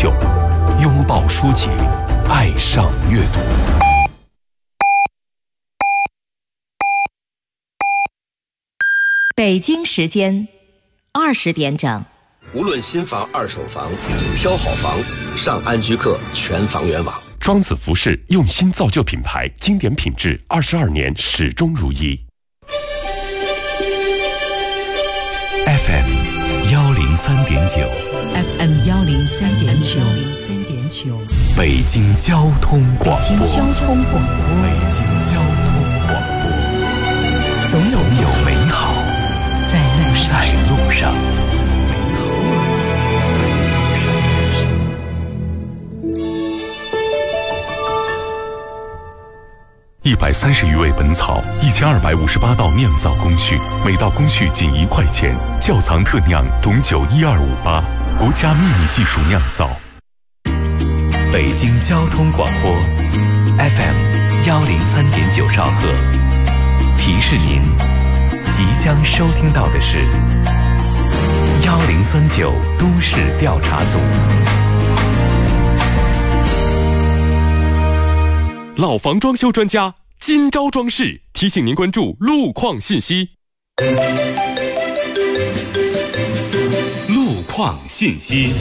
秀，拥抱书籍，爱上阅读。 北京时间20点整。 无论新房、二手房，挑好房，上安居客全房源网。 庄子服饰用心造就品牌，经典品质，22年始终如一。FM 103.9 FM 103.9 北京交通广播。 北京交通广播。总有美好在路上。 130余味本草，1258道酿造工序，每道工序仅1块钱。窖藏特酿董酒12588，国家秘密技术酿造。 北京交通广播 FM 103.9兆赫，提示您即将收听到的是1039都市调查组。 老房装修专家今朝装饰提醒您关注路况信息。路况信息。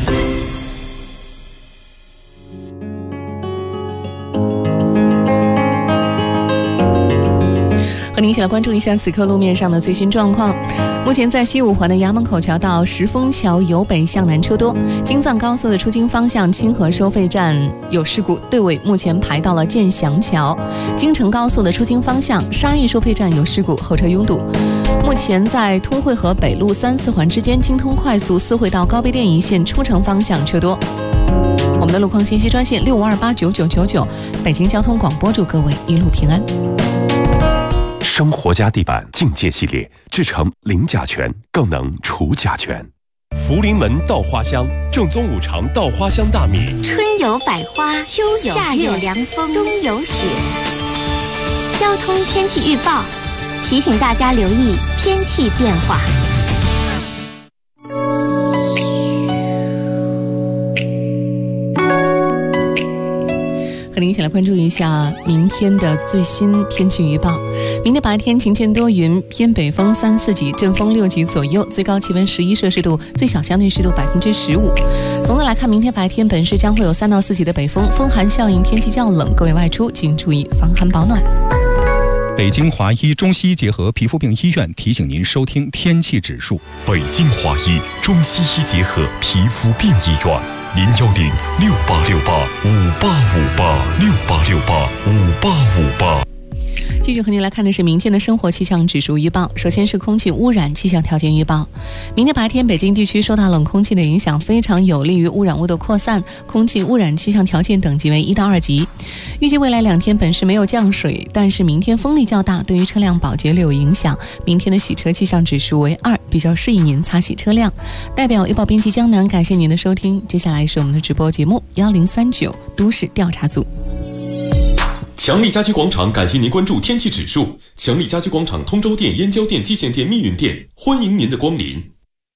和您一起来关注一下此刻路面上的最新状况。目前在西五环的衙门口桥到石峰桥由北向南车多，京藏高速的出京方向清河收费站有事故，队尾目前排到了建祥桥。京承高速的出京方向沙峪收费站有事故，后车拥堵。目前在通惠河北路3、4环之间，京通快速4惠到高碑店一线出城方向车多。我们的路况信息专线65289999，北京交通广播祝各位一路平安。 生活家地板境界系列，制成零甲醛，更能除甲醛。福临门稻花香，正宗五常稻花香大米。 春有百花，秋有夏有凉风，冬有雪。交通天气预报提醒大家留意天气变化。 和您一起来关注一下明天的最新天气预报。明天白天晴间多云，偏北风3、4级，阵风6级左右，最高气温11摄氏度，最小相对湿度15%。总的来看，明天白天本市将会有3到4级的北风，风寒效应，天气较冷，各位外出请注意防寒保暖。 北京华医中西医结合皮肤病医院提醒您收听天气指数。 北京华医中西医结合皮肤病医院，0106868585858685858。 继续和您来看的是明天的生活气象指数预报。首先是空气污染气象条件预报。明天白天北京地区受到冷空气的影响，非常有利于污染物的扩散，空气污染气象条件等级为1到2级。预计未来2天本市没有降水，但是明天风力较大，对于车辆保洁略有影响。明天的洗车气象指数为2，比较适宜您擦洗车辆。代表预报编辑江南感谢您的收听，接下来是我们的直播节目1039都市调查组。 强力家居广场感谢您关注天气指数。强力家居广场通州店、燕郊店、蓟县店、密云店，欢迎您的光临。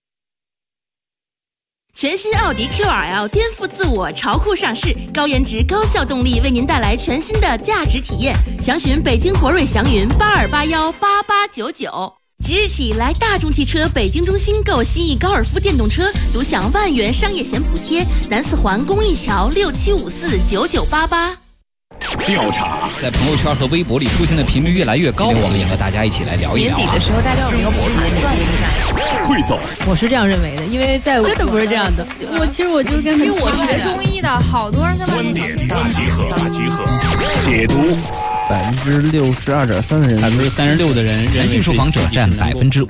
全新奥迪 QRL 颠覆自我，潮酷上市，高颜值、高效动力，为您带来全新的价值体验。详询北京博瑞祥云82818899。即日起来大众汽车北京中心购新翼高尔夫电动车，独享1万元商业险补贴。南4环公益桥67549988。 调查在朋友圈和微博里出现的频率越来越高，我们也和大家一起来聊一聊。 年底的时候，大家有没有盘算一下？ 汇总， 我是这样认为的，因为在我真的不是这样的。 其实我就跟他， 因为我学中医的，好多人跟他观点大集合，解读。 62.3%的人 ，36%的人， 男性受访者占53.1%。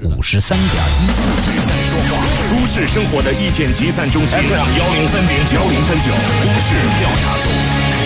都市生活的意见集散中心 FM 103.9都市调查组。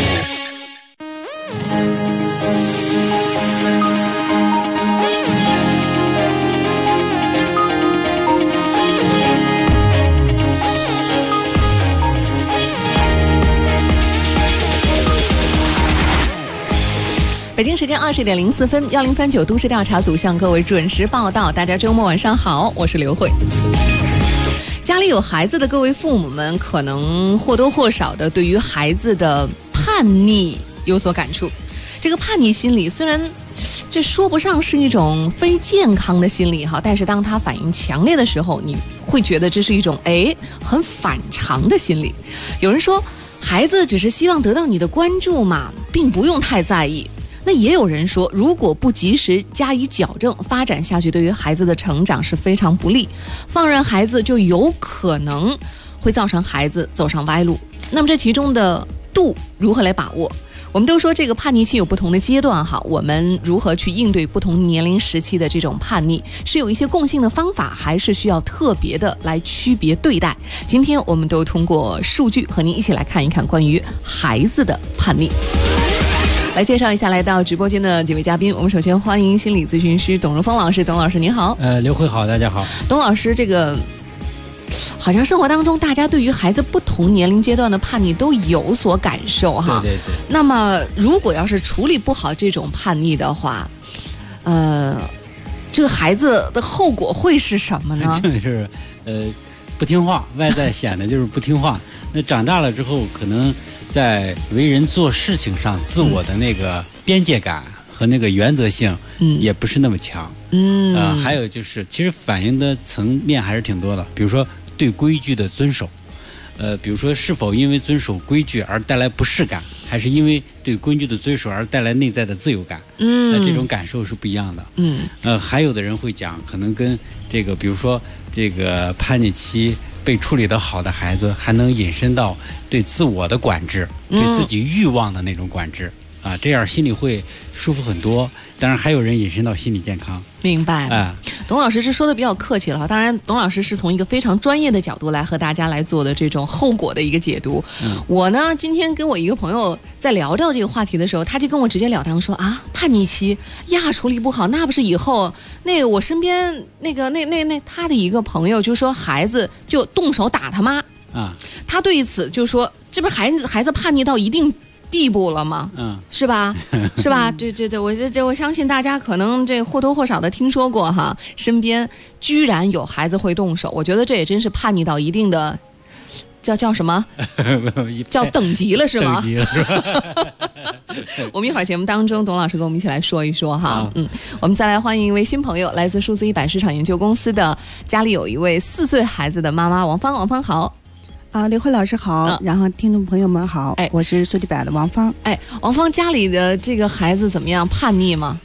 北京时间20点04分，1039都市调查组向各位准时报道。大家周末晚上好，我是刘慧。 家里有孩子的各位父母们，可能或多或少的对于孩子的叛逆有所感触。这个叛逆心理虽然这说不上是一种非健康的心理哈，但是当它反应强烈的时候，你会觉得这是一种很反常的心理。有人说孩子只是希望得到你的关注嘛，并不用太在意。那也有人说，如果不及时加以矫正，发展下去对于孩子的成长是非常不利，放任孩子就有可能会造成孩子走上歪路。那么这其中的度如何来把握？我们都说这个叛逆期有不同的阶段哈，我们如何去应对不同年龄时期的这种叛逆，是有一些共性的方法，还是需要特别的来区别对待？今天我们都通过数据和您一起来看一看关于孩子的叛逆。来介绍一下来到直播间的几位嘉宾，我们首先欢迎心理咨询师董荣峰老师。董老师您好。 刘慧好，大家好。 董老师，这个好像生活当中大家对于孩子不同年龄阶段的叛逆都有所感受哈。 对对对。 那么如果要是处理不好这种叛逆的话，这个孩子的后果会是什么呢？ 就是不听话，外在显得就是不听话。那长大了之后，可能在为人做事情上，自我的那个边界感和那个原则性，也不是那么强。还有就是，其实反映的层面还是挺多的。比如说对规矩的遵守，比如说是否因为遵守规矩而带来不适感，还是因为对规矩的遵守而带来内在的自由感？这种感受是不一样的。还有的人会讲，可能跟这个，比如说这个叛逆期被处理得好的孩子，还能引申到对自我的管制，对自己欲望的那种管制啊，这样心里会舒服很多。当然还有人引申到心理健康。 明白。董老师是说的比较客气了，当然董老师是从一个非常专业的角度来和大家来做的这种后果的一个解读。我呢今天跟我一个朋友在聊到这个话题的时候，他就跟我直截了当说啊，叛逆期呀处理不好，那不是以后那个我身边那他的一个朋友就说孩子就动手打他妈啊，他对此就说这不孩子叛逆到一定地步了吗？是吧？是吧？我相信大家可能这或多或少的听说过哈，身边居然有孩子会动手，我觉得这也真是叛逆到一定的叫什么？叫等级了是吗？ 等级了是吧？ 我们一会儿节目当中，董老师跟我们一起来说一说哈。我们再来欢迎一位新朋友，来自数字100市场研究公司的，家里有一位4岁孩子的妈妈王芳。王芳好。 刘慧老师好，然后听众朋友们好，我是数字100的王芳。 王芳家里的这个孩子怎么样？叛逆吗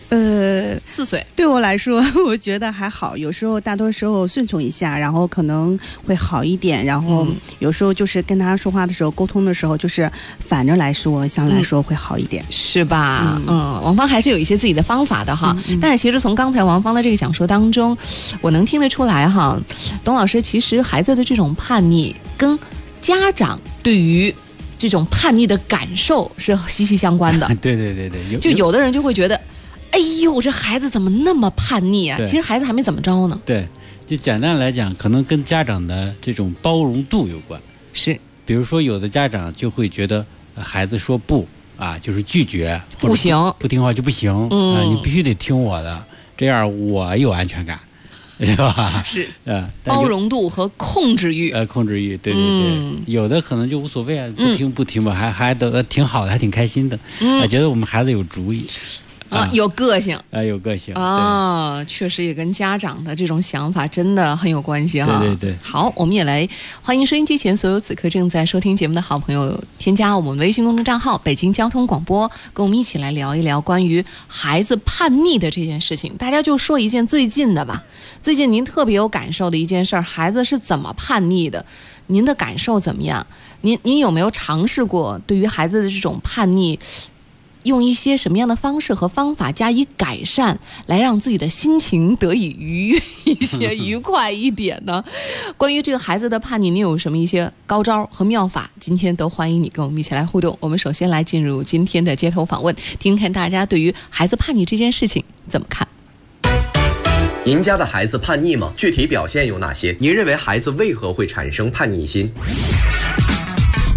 ？4岁， 对我来说，我觉得还好。有时候，大多时候顺从一下，然后可能会好一点。然后有时候就是跟他说话的时候、沟通的时候，就是反着来说，相对来说会好一点， 是吧？王芳还是有一些自己的方法的哈。但是其实从刚才王芳的这个讲述当中，我能听得出来哈，董老师其实孩子的这种叛逆跟家长对于这种叛逆的感受是息息相关的。 对， 就有的人就会觉得。哎呦，这孩子怎么那么叛逆啊？其实孩子还没怎么着呢。 对，就简单来讲，可能跟家长的这种包容度有关。 是， 比如说有的家长就会觉得孩子说不啊，就是拒绝， 不行， 不听话就不行啊，你必须得听我的，这样我有安全感，是吧？ 是，包容度和控制欲。 控制欲，对，有的可能就无所谓啊，不听吧，还都挺好的，还挺开心的，觉得我们孩子有主意。 有个性有个性确实也跟家长的这种想法真的很有关系哈。 对。 好，我们也来欢迎收音机前所有此刻正在收听节目的好朋友，添加我们微信公众账号北京交通广播，跟我们一起来聊一聊关于孩子叛逆的这件事情。大家就说一件最近的吧，最近您特别有感受的一件事儿，孩子是怎么叛逆的？您的感受怎么样？您有没有尝试过对于孩子的这种叛逆？用一些什么样的方式和方法加以改善，来让自己的心情得以愉悦一些、愉快一点呢？关于这个孩子的叛逆，你有什么一些高招和妙法？今天都欢迎你跟我们一起来互动。我们首先来进入今天的街头访问，听看大家对于孩子叛逆这件事情怎么看。 您家的孩子叛逆吗？具体表现有哪些？您认为孩子为何会产生叛逆心？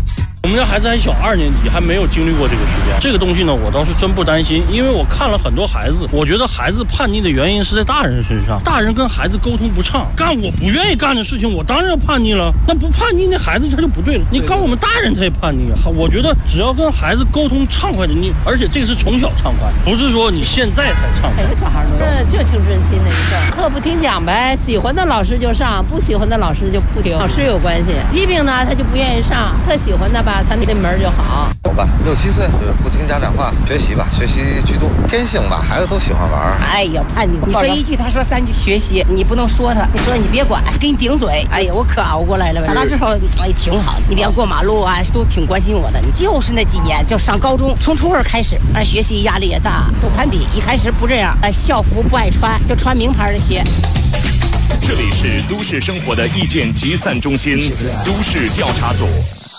我们家孩子还小，2年级，还没有经历过这个时间。这个东西呢，我倒是真不担心，因为我看了很多孩子，我觉得孩子叛逆的原因是在大人身上，大人跟孩子沟通不畅，干我不愿意干的事情，我当然要叛逆了。那不叛逆，那孩子他就不对了。你搞我们大人他也叛逆啊。我觉得只要跟孩子沟通畅快的，而且这个是从小畅快，不是说你现在才畅快。 每个小孩都就青春期那一阵儿，课不听讲呗，喜欢的老师就上，不喜欢的老师就不听，老师有关系。批评呢，他就不愿意上，特喜欢的吧，他那门就好。 有吧，6、7岁就不听家长话，学习吧，学习居多，天性吧，孩子都喜欢玩。 哎呀，叛逆！你说1句，他说3句，学习你不能说他，你说你别管，给你顶嘴。哎呀，我可熬过来了。长大之后，哎，挺好。你别过马路啊，都挺关心我的。你就是那几年，就上高中，从初2开始，学习压力也大，都攀比。一开始不这样，校服不爱穿，就穿名牌的鞋。 这里是都市生活的意见集散中心，都市调查组。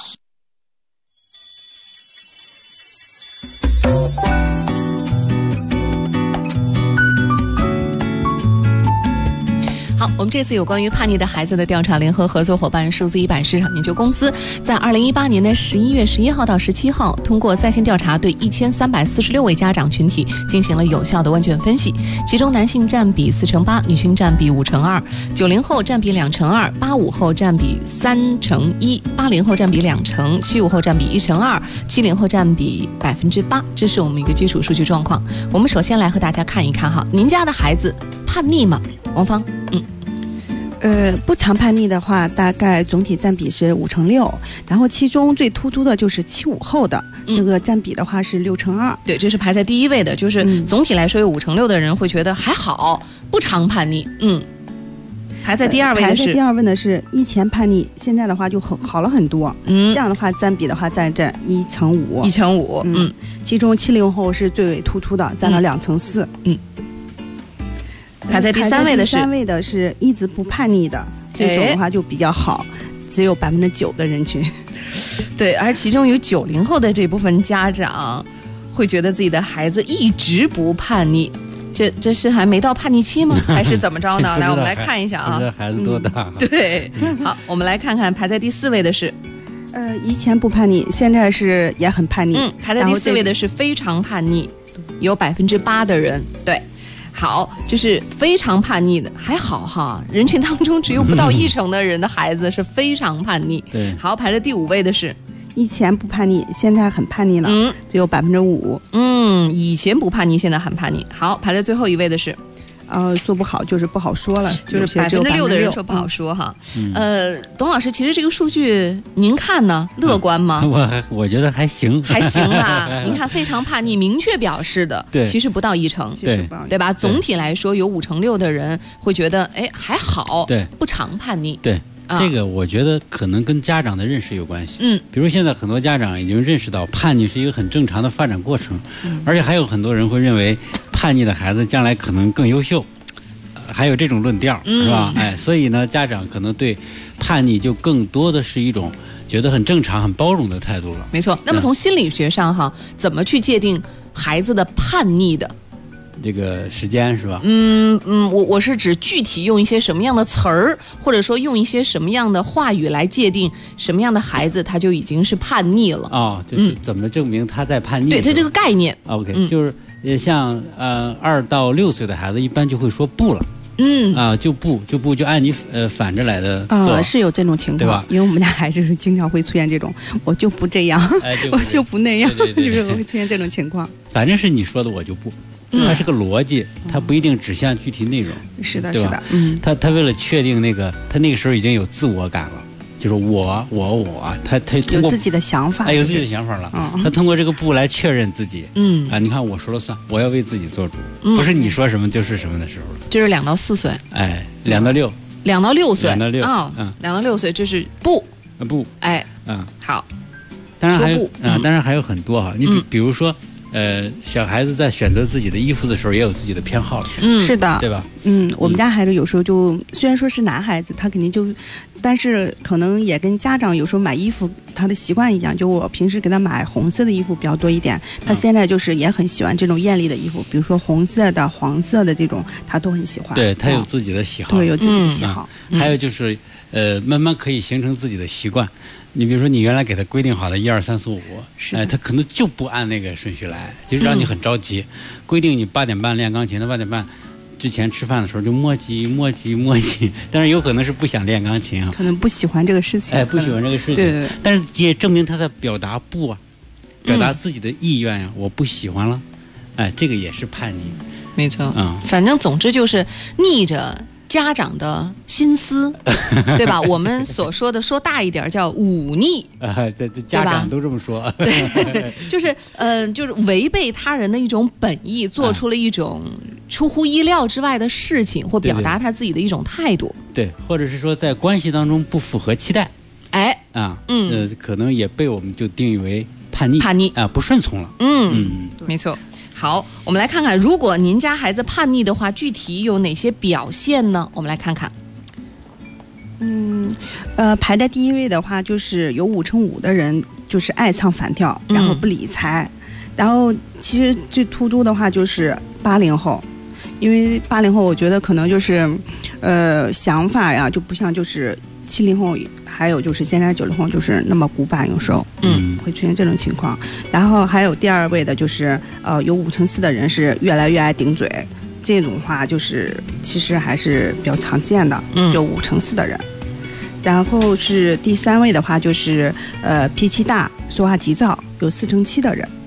好，我们这次有关于叛逆的孩子的调查，联合合作伙伴数字100市场研究公司在2018年的11月11号到17号，通过在线调查对1346位家长群体进行了有效的问卷分析，其中男性占比4%8%，女性占比5%2%，90后占比2%2%，85后占比3%1%，80后占比2%，75后占比1%2%，70后占比8%，这是我们一个基础数据状况。我们首先来和大家看一看哈，您家的孩子叛逆吗？王芳。 不常叛逆的话，大概总体占比是5%6%，然后其中最突出的就是75后的，这个占比的话是6%2%。 对，这是排在第1位的，就是总体来说有5%6%的人会觉得还好，不常叛逆。排在第2位的是， 排在第2位的是以前叛逆，现在的话就好了很多。这样的话占比的话在这1%5%。其中70后是最为突出的，占了2%4%。 排在第3位的是， 第3位的是一直不叛逆的，这种的话就比较好，只有9%的人群。 对，而其中有90后的这部分家长会觉得自己的孩子一直不叛逆，这是还没到叛逆期吗？还是怎么着呢？来，我们来看一下啊。 孩子多大？ 对，好，我们来看看排在第4位的是。 以前不叛逆，现在是也很叛逆。 排在第4位的是非常叛逆，有8%的人。对。好，就是非常叛逆的，还好哈，人群当中只有不到1%的人的孩子是非常叛逆。 对， 好，排在第5位的是， 以前不叛逆，现在很叛逆了，只有5%。 以前不叛逆，现在很叛逆。好，排在最后1位的是， 说不好就是不好说了， 就是6%的人说不好说哈。董老师，其实这个数据您看呢，乐观吗？ 我觉得还行， 还行吧。您看，非常叛逆，明确表示的，其实不到1%，对吧？总体来说，有5%6%的人会觉得，哎，还好， 对， 不常叛逆， 对。这个我觉得可能跟家长的认识有关系。比如现在很多家长已经认识到叛逆是一个很正常的发展过程，而且还有很多人会认为叛逆的孩子将来可能更优秀，还有这种论调，是吧？所以呢，家长可能对叛逆就更多的是一种觉得很正常、很包容的态度了。 没错。那么从心理学上哈，怎么去界定孩子的叛逆的？ 这个时间是吧？ 我是指具体用一些什么样的词儿，或者说用一些什么样的话语来界定什么样的孩子他就已经是叛逆了就是怎么证明他在叛逆？ 对，他这个概念。 OK，就是像2到6岁的孩子一般就会说不了。就按你反着来的做， 是有这种情况， 对吧？ 因为我们家孩子是经常会出现这种，我就不这样，我就不那样，就是会出现这种情况。 反正是你说的我就不，它是个逻辑，它不一定指向具体内容。 是的， 是的，他为了确定那个，他那个时候已经有自我感了。就是我，他通过有自己的想法， 有自己的想法了。他通过这个不来确认自己。你看我说了算，我要为自己做主，不是你说什么就是什么的时候了。 这是2到4岁。 2到6。 2到6岁。 2到6。 2到6岁，这是不。好。 当然还有很多哈，你比如说。小孩子在选择自己的衣服的时候也有自己的偏好了。 是的， 对吧？ 我们家孩子有时候就虽然说是男孩子，他肯定就，但是可能也跟家长有时候买衣服他的习惯一样，就我平时给他买红色的衣服比较多一点，他现在就是也很喜欢这种艳丽的衣服，比如说红色的、黄色的这种，他都很喜欢。 对，他有自己的喜好。 对，有自己的喜好。 还有就是慢慢可以形成自己的习惯。 你比如说，你原来给他规定好的1、2、3、4、5，他可能就不按那个顺序来，就让你很着急。规定你8点半练钢琴，他8点半之前吃饭的时候就磨叽，但是有可能是不想练钢琴啊， 可能不喜欢这个事情， 不喜欢这个事情， 对， 但是也证明他在表达不啊，表达自己的意愿呀，我不喜欢了，这个也是叛逆， 没错，反正总之就是逆着家长的心思，对吧？我们所说的说大一点叫忤逆这家长都这么说， 对，就是违背他人的一种本意，做出了一种出乎意料之外的事情，或表达他自己的一种态度， 对，或者是说在关系当中不符合期待，可能也被我们就定义为叛逆啊，不顺从了， 没错。好，我们来看看，如果您家孩子叛逆的话，具体有哪些表现呢？我们来看看。 排在第一位的话，就是有5×5的人就是爱唱反调，然后不理财。然后其实最突出的话就是80后，因为80后我觉得可能就是想法呀就不像就是70后，还有就是现在90后就是那么古板，有时候会出现这种情况。然后还有第2位的就是有5×4的人是越来越爱顶嘴，这种话就是其实还是比较常见的，有5×4的人。然后是第3位的话就是脾气大，说话急躁，有4×7的人。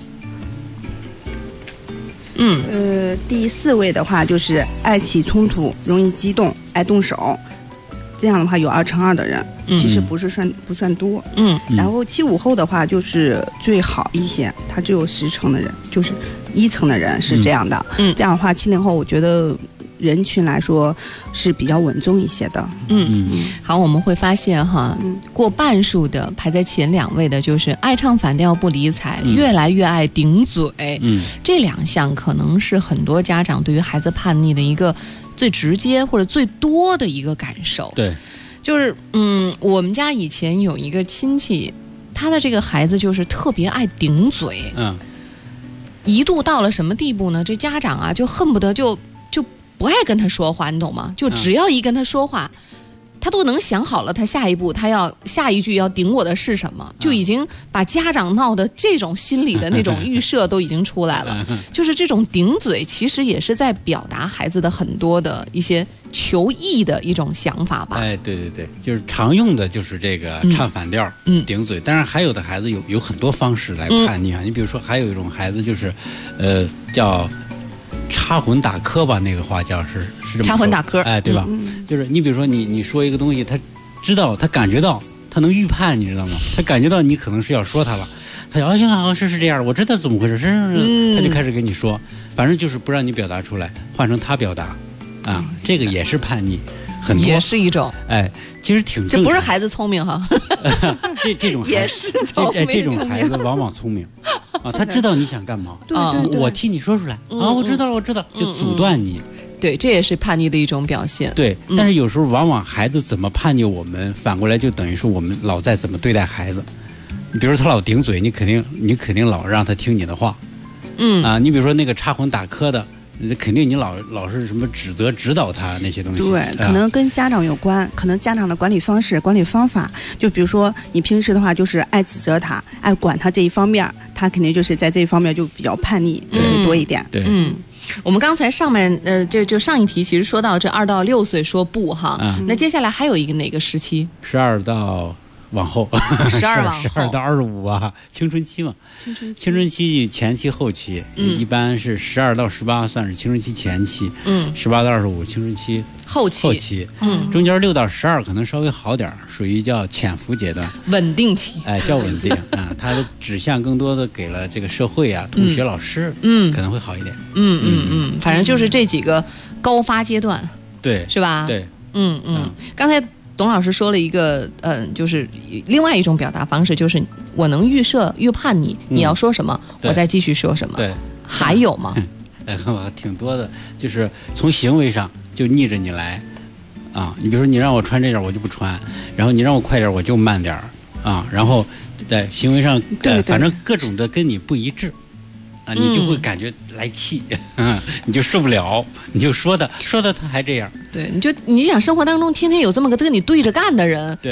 第4位的话就是爱起冲突，容易激动，爱动手，这样的话有2×2的人，其实不算多。然后75后的话就是最好一些，他只有10%的人，就是1%的人是这样的。这样的话70后我觉得人群来说是比较稳重一些的。 好，我们会发现哈，过半数的排在前2位的就是爱唱反调不理睬，越来越爱顶嘴。这2项可能是很多家长对于孩子叛逆的一个最直接或者最多的一个感受。 对， 就是我们家以前有一个亲戚，他的这个孩子就是特别爱顶嘴。一度到了什么地步呢？这家长啊就恨不得就不爱跟他说话，你懂吗？就只要一跟他说话，他都能想好了他下一句要顶我的是什么，就已经把家长闹的这种心理的那种预设都已经出来了。就是这种顶嘴其实也是在表达孩子的很多的一些求异的一种想法吧。 对，就是常用的就是这个唱反调，顶嘴。当然还有的孩子有很多方式来叛逆啊。你比如说还有一种孩子就是叫插魂打磕吧，那个话叫是这么说， 插魂打磕， 对吧？就是你比如说你说一个东西，他知道，他感觉到，他能预判，你知道吗？他感觉到你可能是要说他了，他就行，是这样，我知道怎么回事，他就开始跟你说，反正就是不让你表达出来，换成他表达，这个也是叛逆。很多也是一种， 其实挺正常。 这不是孩子聪明哈， 这种也是聪明， 这种孩子往往聪明他知道你想干嘛，我替你说出来我知道了，就阻断你。 对，这也是叛逆的一种表现。 对，但是有时候往往孩子怎么叛逆，我们反过来就等于说我们老在怎么对待孩子。你比如说他老顶嘴，你肯定老让他听你的话。你比如说那个插魂打磕的。肯定你老是什么指责指导他那些东西， 对，可能跟家长有关，可能家长的管理方式、管理方法，就比如说你平时的话就是爱指责他、爱管他这一方面，他肯定就是在这一方面就比较叛逆，就会多一点。 对， 我们刚才上面就上一题其实说到这2到6岁说不哈，那接下来还有一个哪个时期 ？12到往后 ，12 到25啊，青春期嘛，青春期前期后期，一般是12到18算是青春期前期，18到25青春期后期，中间6到12可能稍微好点，属于叫潜伏阶段， 稳定期， 叫稳定它的指向更多的给了这个社会啊、同学、老师，可能会好一点， 反正就是这几个高发阶段， 对， 是吧？ 对， 刚才董老师说了一个，就是另外一种表达方式，就是我能预判你要说什么，我再继续说什么。 对， 还有吗？ 挺多的，就是从行为上就逆着你来你比如说你让我穿这件我就不穿，然后你让我快点我就慢点然后在行为上反正各种的跟你不一致。你就会感觉来气，你就受不了，你就说的他还这样。 对，你想生活当中天天有这么个跟你对着干的人， 对，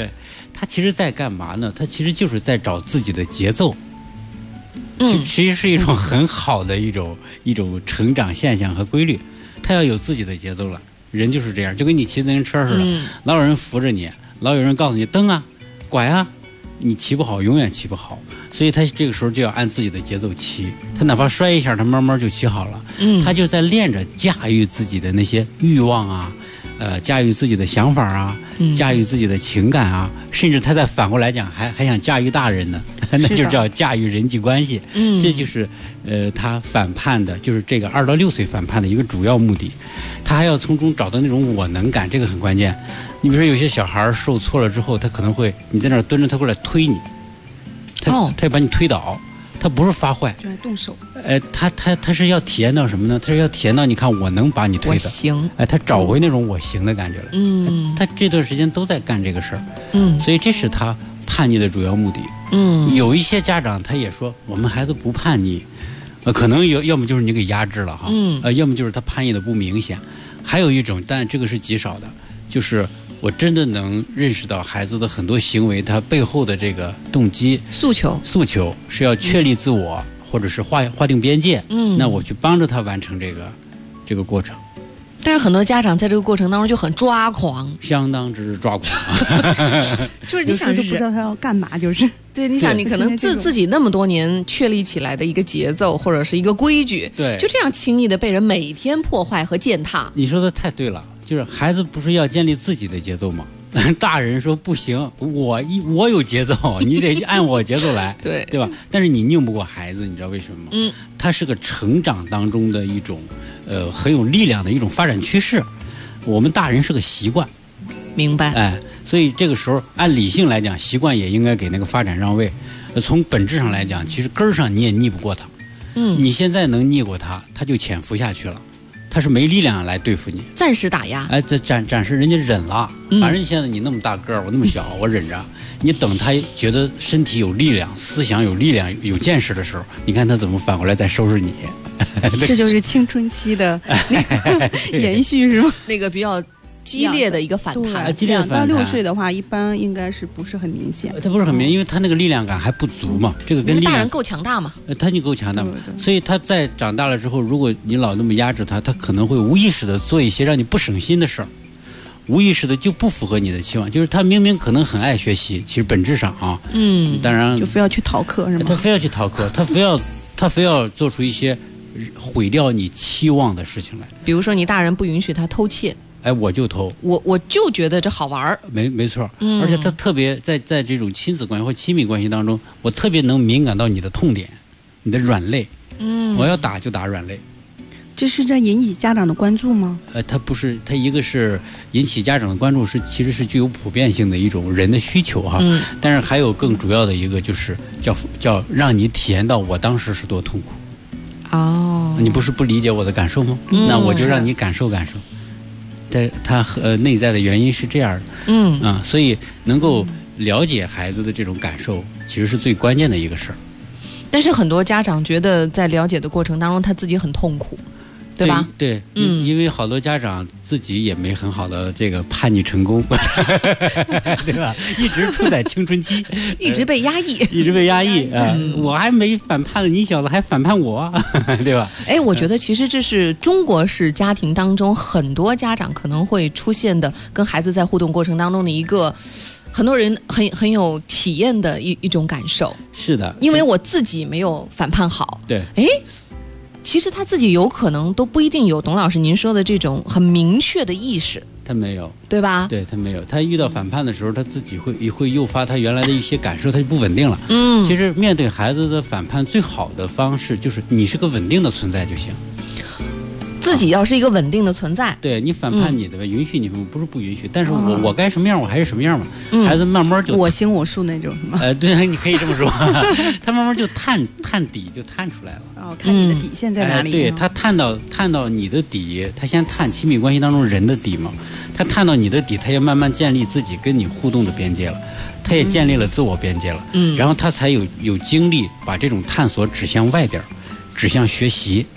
他其实在干嘛呢？他其实就是在找自己的节奏。其实是一种很好的一种成长现象和规律。他要有自己的节奏了，人就是这样，就跟你骑自行车似的，老有人扶着你，老有人告诉你蹬啊、拐啊，你骑不好，永远骑不好。所以他这个时候就要按自己的节奏骑，他哪怕摔一下，他慢慢就骑好了。他就在练着驾驭自己的那些欲望啊。驾驭自己的想法啊，驾驭自己的情感啊，甚至他再反过来讲，还想驾驭大人呢，那就叫驾驭人际关系。这就是他反叛的，就是这个2到6岁反叛的一个主要目的。他还要从中找到那种我能感，这个很关键。你比如说有些小孩受挫了之后，他可能会你在那儿蹲着，他过来推你，他要把你推倒。他不是发坏， 就爱动手。 他是要体验到什么呢？他是要体验到，你看我能把你推的， 我行。 他找回那种我行的感觉了。他这段时间都在干这个事儿。所以这是他叛逆的主要目的。有一些家长他也说，我们孩子不叛逆，可能要么就是你给压制了哈，要么就是他叛逆的不明显。还有一种，但这个是极少的，就是我真的能认识到孩子的很多行为，他背后的这个动机、诉求是要确立自我，或者是划定边界。那我去帮着他完成这个过程。 但是很多家长在这个过程当中就很抓狂， 相当之抓狂。 就是你想都不知道他要干嘛，就是对，你想你可能自己那么多年确立起来的一个节奏或者是一个规矩， 对， 就这样轻易的被人每天破坏和践踏。 你说的太对了。就是孩子不是要建立自己的节奏吗？大人说不行，我有节奏，你得按我节奏来，对吧？但是你拧不过孩子，你知道为什么吗？他是个成长当中的一种很有力量的一种发展趋势。我们大人是个习惯， 明白？ 所以这个时候按理性来讲，习惯也应该给那个发展让位。从本质上来讲，其实根儿上你也逆不过他。你现在能逆过他，他就潜伏下去了。他是没力量来对付你， 暂时打压。 这暂时人家忍了，反正现在你那么大个儿，我那么小，我忍着。你等他觉得身体有力量、思想有力量、有见识的时候，你看他怎么反过来再收拾你。 这就是青春期的延续，是吗？ 那个比较激烈的一个反弹。 激烈反弹。 2到6岁的话，一般应该是不是很明显？ 他不是很明显，因为他那个力量感还不足嘛。这个跟力量大人够强大嘛？ 他就够强大嘛。所以他在长大了之后，如果你老那么压制他，他可能会无意识的做一些让你不省心的事儿，无意识的就不符合你的期望。就是他明明可能很爱学习，其实本质上啊，当然就非要去逃课是吗？ 他非要去逃课，他非要做出一些毁掉你期望的事情来。 比如说你大人不允许他偷窃。 我就偷， 我就觉得这好玩儿， 没错，而且他特别在这种亲子关系或亲密关系当中，我特别能敏感到你的痛点，你的软肋，我要打就打软肋。 这是在引起家长的关注吗？ 他不是，他一个是引起家长的关注，其实是具有普遍性的一种人的需求哈，但是还有更主要的一个就是叫让你体验到我当时是多痛苦。你不是不理解我的感受吗？那我就让你感受感受。他内在的原因是这样的，所以能够了解孩子的这种感受，其实是最关键的一个事儿。 但是很多家长觉得在了解的过程当中，他自己很痛苦，对吧？ 对，因为好多家长自己也没很好的这个叛逆成功，对吧？一直处在青春期， 一直被压抑， 我还没反叛了，你小子还反叛我，对吧？ 我觉得其实这是中国式家庭当中很多家长可能会出现的，跟孩子在互动过程当中的一个。很多人很有体验的一种感受。是的，因为我自己没有反叛好。对，其实他自己有可能都不一定有董老师您说的这种很明确的意识。 他没有， 对吧？ 对，他没有。他遇到反叛的时候，他自己会诱发他原来的一些感受，他就不稳定了。其实面对孩子的反叛，最好的方式就是你是个稳定的存在就行。 自己要是一个稳定的存在， 对你反叛你的允许你不是不允许，但是我该什么样我还是什么样嘛。孩子慢慢就我行我素那种是吗？ 对，你可以这么说，他慢慢就探底就探出来了。 看你的底线在哪里？ 对，他探到你的底，他先探亲密关系当中人的底嘛。他探到你的底，他也慢慢建立自己跟你互动的边界了，他也建立了自我边界了。然后他才有精力把这种探索指向外边，指向学习。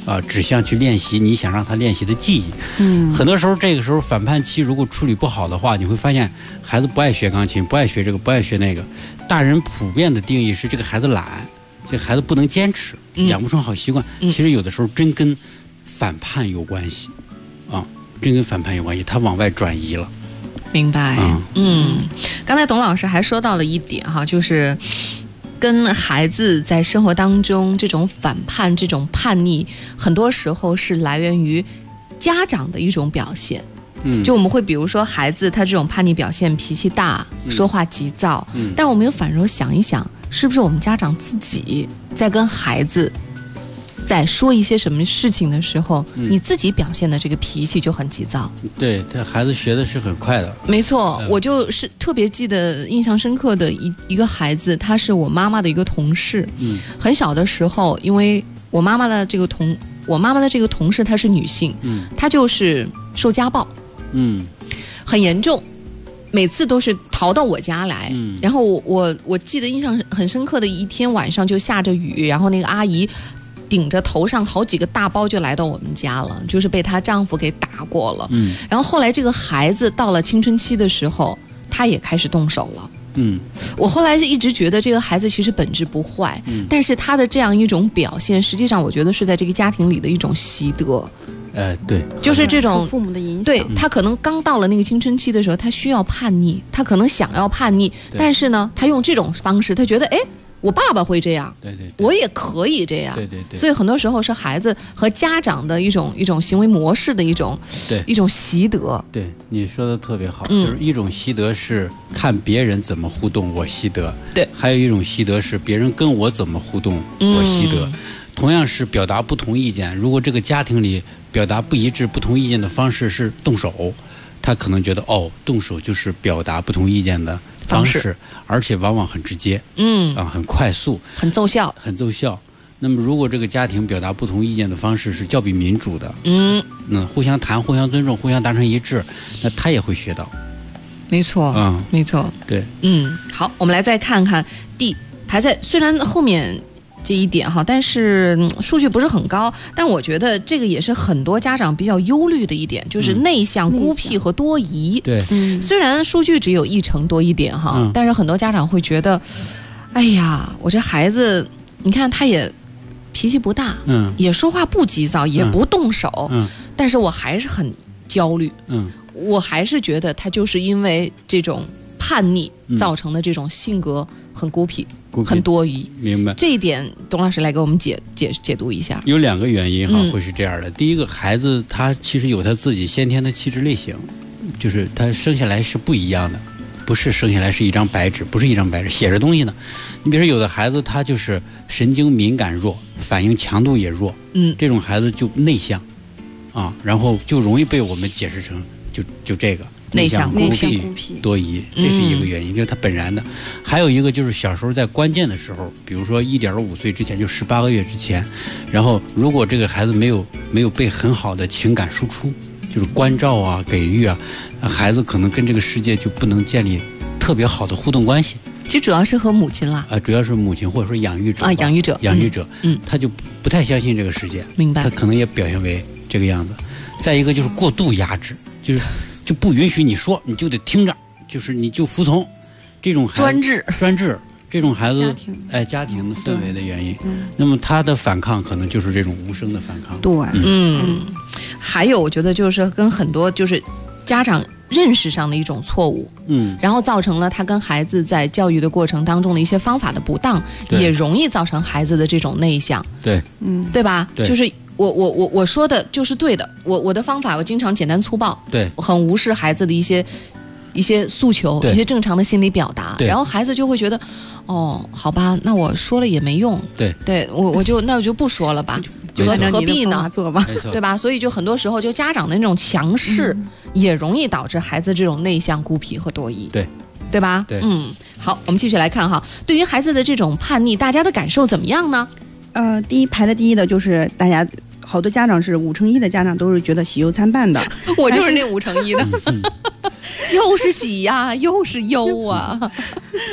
指向去练习你想让他练习的记忆。很多时候这个时候反叛期如果处理不好的话，你会发现孩子不爱学钢琴，不爱学这个，不爱学那个。大人普遍的定义是这个孩子懒，这个孩子不能坚持，养不成好习惯。其实有的时候真跟反叛有关系真跟反叛有关系，他往外转移了。 明白。刚才董老师还说到了一点哈，就是跟孩子在生活当中这种反叛、这种叛逆，很多时候是来源于家长的一种表现。就我们会比如说孩子他这种叛逆表现，脾气大，说话急躁，但我们又反手想一想，是不是我们家长自己在跟孩子在说一些什么事情的时候，你自己表现的这个脾气就很急躁。 对，这孩子学的是很快的。 没错，我就是特别记得印象深刻的一个孩子，他是我妈妈的一个同事。很小的时候，因为我妈妈的这个同事她是女性，她就是受家暴，很严重。每次都是逃到我家来，然后我记得印象很深刻的一天晚上就下着雨，然后那个阿姨顶着头上好几个大包就来到我们家了，就是被她丈夫给打过了。然后后来这个孩子到了青春期的时候，他也开始动手了。我后来一直觉得这个孩子其实本质不坏，但是他的这样一种表现，实际上我觉得是在这个家庭里的一种习得。 对， 就是这种父母的影响。 对，他可能刚到了那个青春期的时候，他需要叛逆，他可能想要叛逆，但是呢，他用这种方式，他觉得我爸爸会这样， 对， 我也可以这样， 对， 所以很多时候是孩子和家长的一种行为模式的一种习得。 对，你说的特别好，就是一种习得是看别人怎么互动，我习得；对，还有一种习得是别人跟我怎么互动，我习得。同样是表达不同意见，如果这个家庭里表达不一致、不同意见的方式是动手，他可能觉得动手就是表达不同意见的方式，而且往往很直接，很快速， 很奏效。 那么如果这个家庭表达不同意见的方式是较比民主的，互相谈、互相尊重、互相达成一致，那他也会学到。 没错，没错， 对， 好，我们来再看看排在虽然后面这一点哈，但是数据不是很高，但我觉得这个也是很多家长比较忧虑的一点，就是内向、孤僻和多疑。 对， 虽然数据只有1%多一点哈，但是很多家长会觉得，哎呀，我这孩子，你看他也脾气不大，也说话不急躁，也不动手，但是我还是很焦虑，我还是觉得他就是因为这种叛逆造成的这种性格很孤僻。很多疑。 明白这一点，董老师来给我们解读一下。 有2个原因会是这样的。第一个，孩子他其实有他自己先天的气质类型，就是他生下来是不一样的，不是生下来是一张白纸，不是一张白纸写着东西呢。你比如说有的孩子他就是神经敏感弱，反应强度也弱，这种孩子就内向然后就容易被我们解释成就这个。内向、孤僻、多疑，这是一个原因，就是他本然的。还有一个就是小时候在关键的时候，比如说1.5岁之前，就18个月之前，然后如果这个孩子没有被很好的情感输出，就是关照啊、给予啊，孩子可能跟这个世界就不能建立特别好的互动关系。 其实主要是和母亲啦， 主要是母亲或者说养育者养育者， 他就不太相信这个世界， 明白？ 他可能也表现为这个样子。再一个就是过度压制，就不允许你说，你就得听着，就是你就服从，这种孩子专制，这种孩子家庭的氛围的原因，那么他的反抗可能就是这种无声的反抗。 对， 还有我觉得就是跟很多就是家长认识上的一种错误，然后造成了他跟孩子在教育的过程当中的一些方法的不当，也容易造成孩子的这种内向。 对， 对吧？ 对， 就是我说的就是对的，我的方法我经常简单粗暴， 对， 我很无视孩子的一些诉求，一些正常的心理表达，然后孩子就会觉得，好吧，那我说了也没用，对，我就不说了吧。何必呢？对吧？所以就很多时候，就家长的那种强势，也容易导致孩子这种内向、孤僻和多疑。对吧？ 对， 好，我们继续来看哈，对于孩子的这种叛逆，大家的感受怎么样呢？ 排第一的就是大家好多家长是5%的家长都是觉得喜忧参半的， 我就是那5%的，又是喜呀，又是忧啊。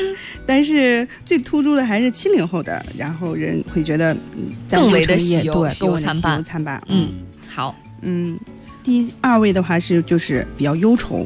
但是最突出的还是70后的，然后人会觉得更为的喜忧参半。 好， 第2位的话就是比较忧愁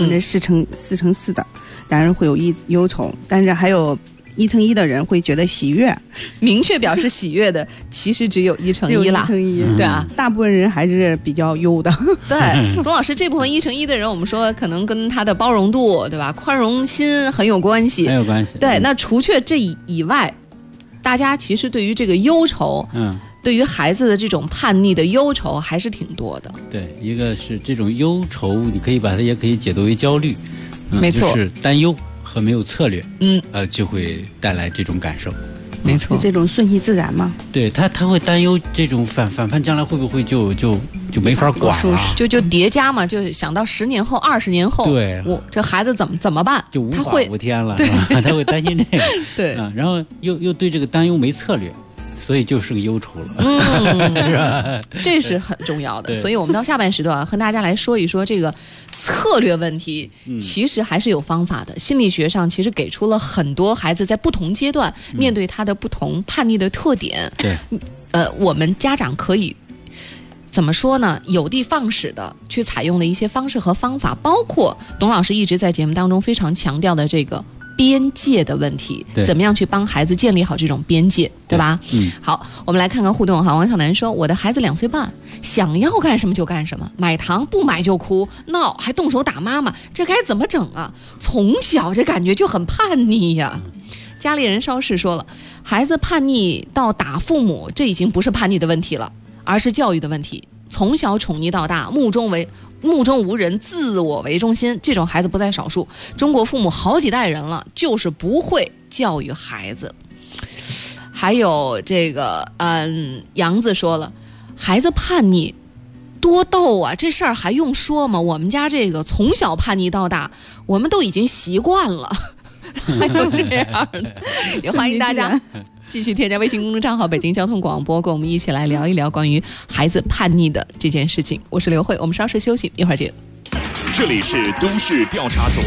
，4%的，当然会有忧愁，但是还有1%的人会觉得喜悦， 明确表示喜悦的其实只有1%啦，对啊， 大部分人还是比较忧的。 对，董老师这部分1%的人，我们说可能跟他的包容度，对吧，宽容心很有关系， 很有关系。 对，那除却这以外，大家其实对于这个忧愁，对于孩子的这种叛逆的忧愁还是挺多的。 对，一个是这种忧愁，你可以把它也可以解读为焦虑， 没错， 就是担忧和没有策略，就会带来这种感受。 没错， 这种顺其自然嘛。 对他会担忧这种反叛将来会不会就没法管了， 就叠加嘛，就想到10年后、20年后， 对， 我这孩子怎么办？ 就无法无天了， 对， 他会担心这个， 对， 然后又对这个担忧没策略。所以就是个忧愁了， 是吧？这是很重要的。所以我们到下半时段和大家来说一说这个策略问题，其实还是有方法的。心理学上其实给出了很多孩子在不同阶段面对他的不同叛逆的特点。 对， 我们家长可以怎么说呢？有的放矢的去采用的一些方式和方法，包括董老师一直在节目当中非常强调的这个边界的问题，怎么样去帮孩子建立好这种边界，对吧？好，我们来看看互动哈。王小楠说，我的孩子2岁半，想要干什么就干什么，买糖不买就哭闹，还动手打妈妈，这该怎么整啊？从小这感觉就很叛逆呀。家里人稍事说了，孩子叛逆到打父母，这已经不是叛逆的问题了，而是教育的问题。从小宠溺到大，目中无人，自我为中心，这种孩子不在少数。中国父母好几代人了，就是不会教育孩子。还有这个，杨子说了，孩子叛逆多逗啊，这事儿还用说吗？我们家这个从小叛逆到大，我们都已经习惯了。还有这样的，也欢迎大家继续添加微信公众账号北京交通广播，跟我们一起来聊一聊关于孩子叛逆的这件事情。我是刘慧，我们稍事休息，一会儿见。 这里是都市调查组。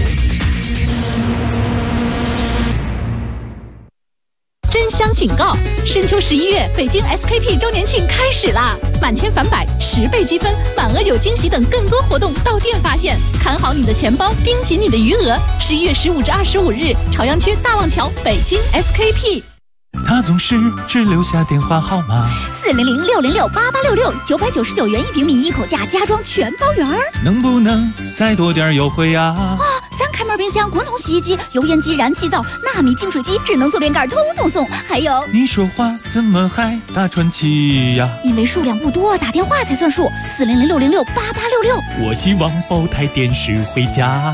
真香警告！深秋11月，北京 SKP 周年庆开始啦！满千返百，10倍积分，满额有惊喜等更多活动到店发现。看好你的钱包，盯紧你的余额。11月15至25日，朝阳区大望桥，北京 SKP。 他总是只留下电话号码 400-606-8866，999元1平米，一口价，家装全包圆儿。 能不能再多点优惠啊 ？3开门冰箱、滚筒洗衣机、油烟机、燃气灶、纳米净水机、智能坐便盖，通通送。还有， 你说话怎么还打传奇呀？ 因为数量不多，打电话才算数。400-606-8866。 我希望包台电视回家。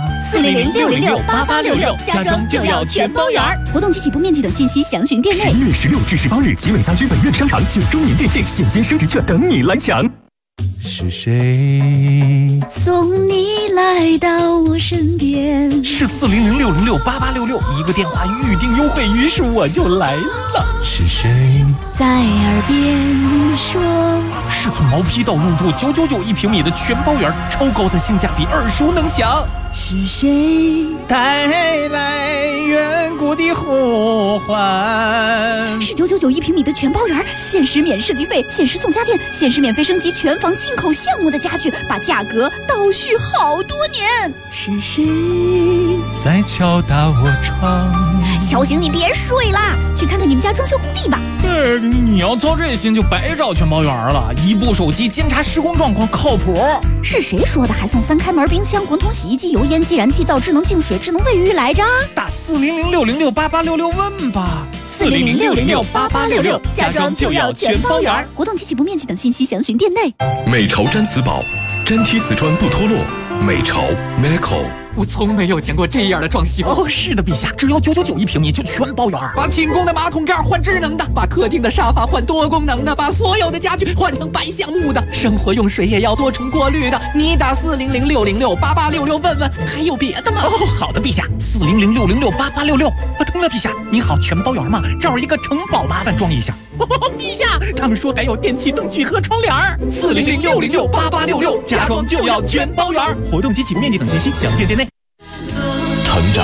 400-606-8866，家装就要全包圆儿。活动及起步面积等信息详询店内。 11月16至18日，集美家居本院商场9周年店庆现金升值券等你来抢。 是谁送你来到我身边？ 是400-606-8866，一个电话预定优惠，于是我就来了。是谁在耳边说？ 是从毛坯到入住999一平米的全包圆，超高的性价比，耳熟能详。 是谁带来远古的呼唤？ 是999一平米的全包圆，限时免设计费，限时送家电，限时免费升级全房进口项目的家具，把价格倒叙好多年。是谁在敲打我窗？ 小醒，你别睡啦，去看看你们家装修工地吧。 你要操这心就白找全包圆了，一部手机监察施工状况靠谱。 是谁说的还送3开门冰箱、滚筒洗衣机、油烟机、燃气灶、智能净水、智能卫浴来着？ 打400-606-8866问吧。 400-606-8866，家装就要全包圆。活动及起步面积等信息详询店内。 美潮毡瓷宝，粘贴瓷砖不脱落。美潮 Meco。 我从没有见过这样的装修哦！是的，陛下，只要999一平米就全包圆。把寝宫的马桶盖换智能的，把客厅的沙发换多功能的，把所有的家具换成白橡木的，生活用水也要多重过滤的。你打400-606-8866问问，还有别的吗？哦，好的，陛下，400-606-8866。疼了，陛下，你好，全包圆吗？这儿一个城堡，麻烦装一下。陛下，他们说还有电器灯具和窗帘。400-606-8866，家装就要全包圆。活动及起步面积等信息详见店内。 成长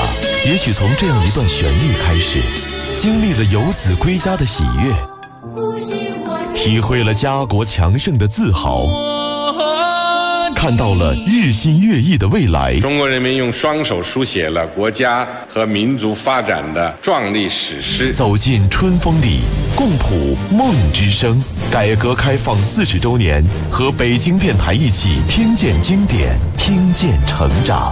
也许从这样一段旋律开始，经历了游子归家的喜悦，体会了家国强盛的自豪，看到了日新月异的未来。 中国人民用双手书写了国家和民族发展的壮丽史诗。 走进春风里，共谱梦之声。改革开放40周年，和北京电台一起听见经典，听见成长。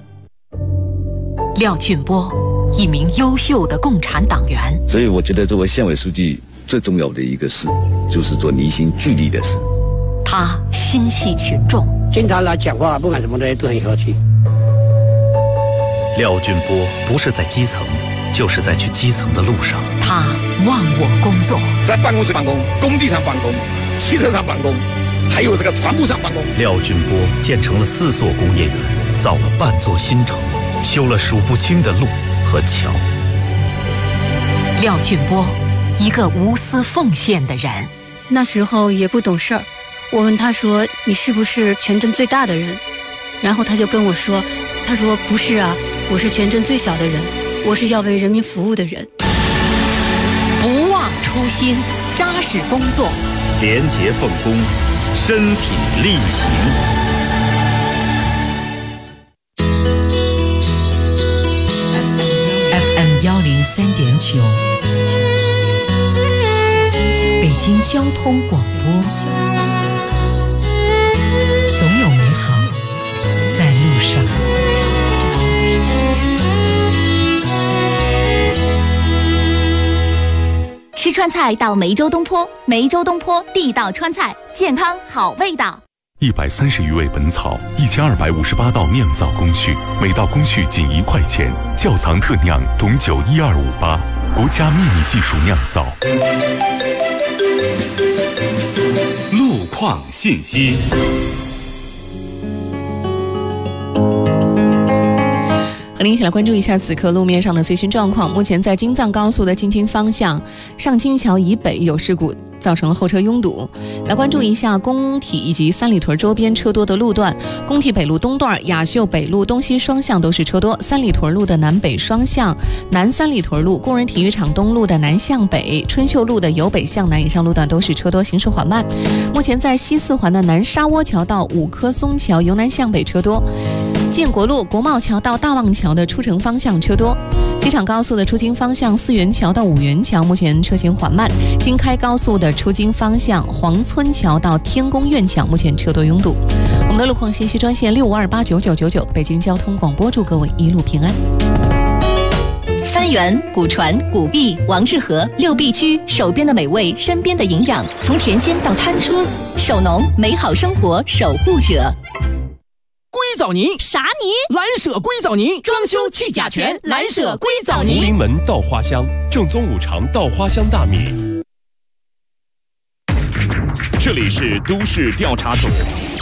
廖俊波，一名优秀的共产党员。 所以我觉得作为县委书记最重要的一个事，就是做凝心聚力的事。 他心系群众， 经常来讲话，不管什么东西都很和气。 廖俊波不是在基层，就是在去基层的路上。 他忘我工作， 在办公室办公，工地上办公，汽车上办公，还有这个船舶上办公。 廖俊波建成了4座工业园，造了半座新城，修了数不清的路和桥。 廖俊波，一个无私奉献的人。 那时候也不懂事儿，我问他说：“你是不是全镇最大的人？”然后他就跟我说：“他说不是啊，我是全镇最小的人，我是要为人民服务的人。” 不忘初心，扎实工作， 廉洁奉公，身体力行。 FM 103.9，北京交通广播，总有美好在路上。 吃川菜到梅州东坡，梅州东坡地道川菜，健康好味道。 130余味本草，1258道酿造工序，每道工序仅1块钱，窖藏特酿董酒12588，国家秘密技术酿造。 路况信息。 和您一起来关注一下此刻路面上的最新状况。目前在京藏高速的进京方向上京桥以北有事故，造成了后车拥堵。来关注一下工体以及三里屯周边车多的路段。工体北路东段、雅秀北路东西双向都是车多，三里屯路的南北双向、南三里屯路、工人体育场东路的南向北、春秀路的由北向南以上路段都是车多，行驶缓慢。目前在西四环的南沙窝桥到五棵松桥由南向北车多。建国路国贸桥到大望桥的出城方向车多，机场高速的出京方向四元桥到五元桥目前车行缓慢，京开高速的出京方向黄村桥到天宫苑桥目前车多拥堵。我们的路况信息专线65289999，北京交通广播，祝各位一路平安。 三元、古传、古币、王致和6必居，手边的美味，身边的营养，从甜心到餐桌，手农美好生活守护者。 硅藻泥啥泥？ 蓝舍硅藻泥，装修去甲醛，蓝舍硅藻泥。 福临门稻花香，正宗五常稻花香大米。 这里是都市调查组。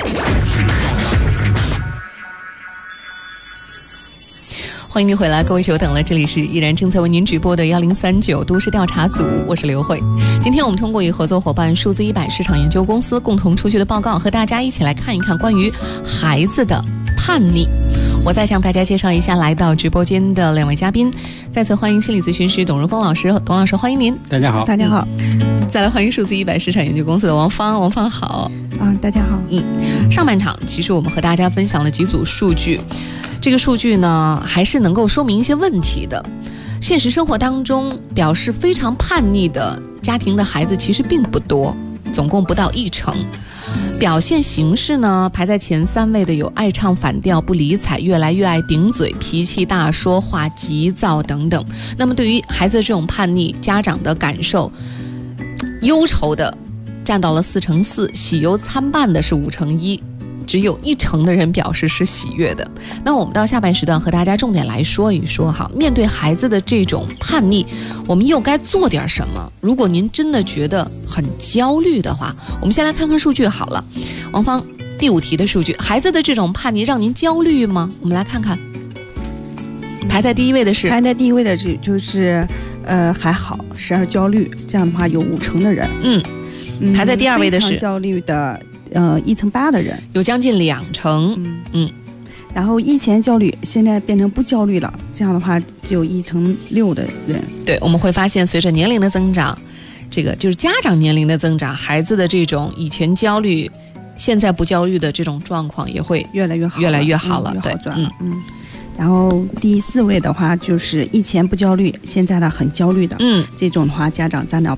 欢迎您回来，各位久等了，这里是依然正在为您直播的1039都市调查组，我是刘慧。今天我们通过与合作伙伴数字100市场研究公司共同出具的报告，和大家一起来看一看关于孩子的叛逆。我再向大家介绍一下来到直播间的2位嘉宾，再次欢迎心理咨询师董荣峰老师，董老师欢迎您。 大家好。 大家好。 再来欢迎数字100市场研究公司的王芳，王芳好。 大家好。 上半场其实我们和大家分享了几组数据。这个数据呢，还是能够说明一些问题的。现实生活当中，表示非常叛逆的家庭的孩子其实并不多，总共不到1成。表现形式呢，排在前3位的有爱唱反调、不理睬、越来越爱顶嘴、脾气大、说话急躁等等。那么对于孩子的这种叛逆，家长的感受，忧愁的占到了4成4，喜忧参半的是5成1。只有1成的人表示是喜悦的。那我们到下半时段和大家重点来说一说哈，面对孩子的这种叛逆，我们又该做点什么？如果您真的觉得很焦虑的话，我们先来看看数据好了。王芳，第5题的数据，孩子的这种叛逆让您焦虑吗？我们来看看，排在第1位的是， 排在第1位的就是还好，时而焦虑，这样的话有5成的人。 排在第2位的是非常焦虑的。1成8的人， 有将近2成。 然后以前焦虑，现在变成不焦虑了，这样的话只有1/6的人。 对，我们会发现随着年龄的增长，这个就是家长年龄的增长，孩子的这种以前焦虑现在不焦虑的这种状况也会越来越好， 越来越好了。 对，然后第4位的话就是以前不焦虑，现在呢很焦虑的，这种的话家长占到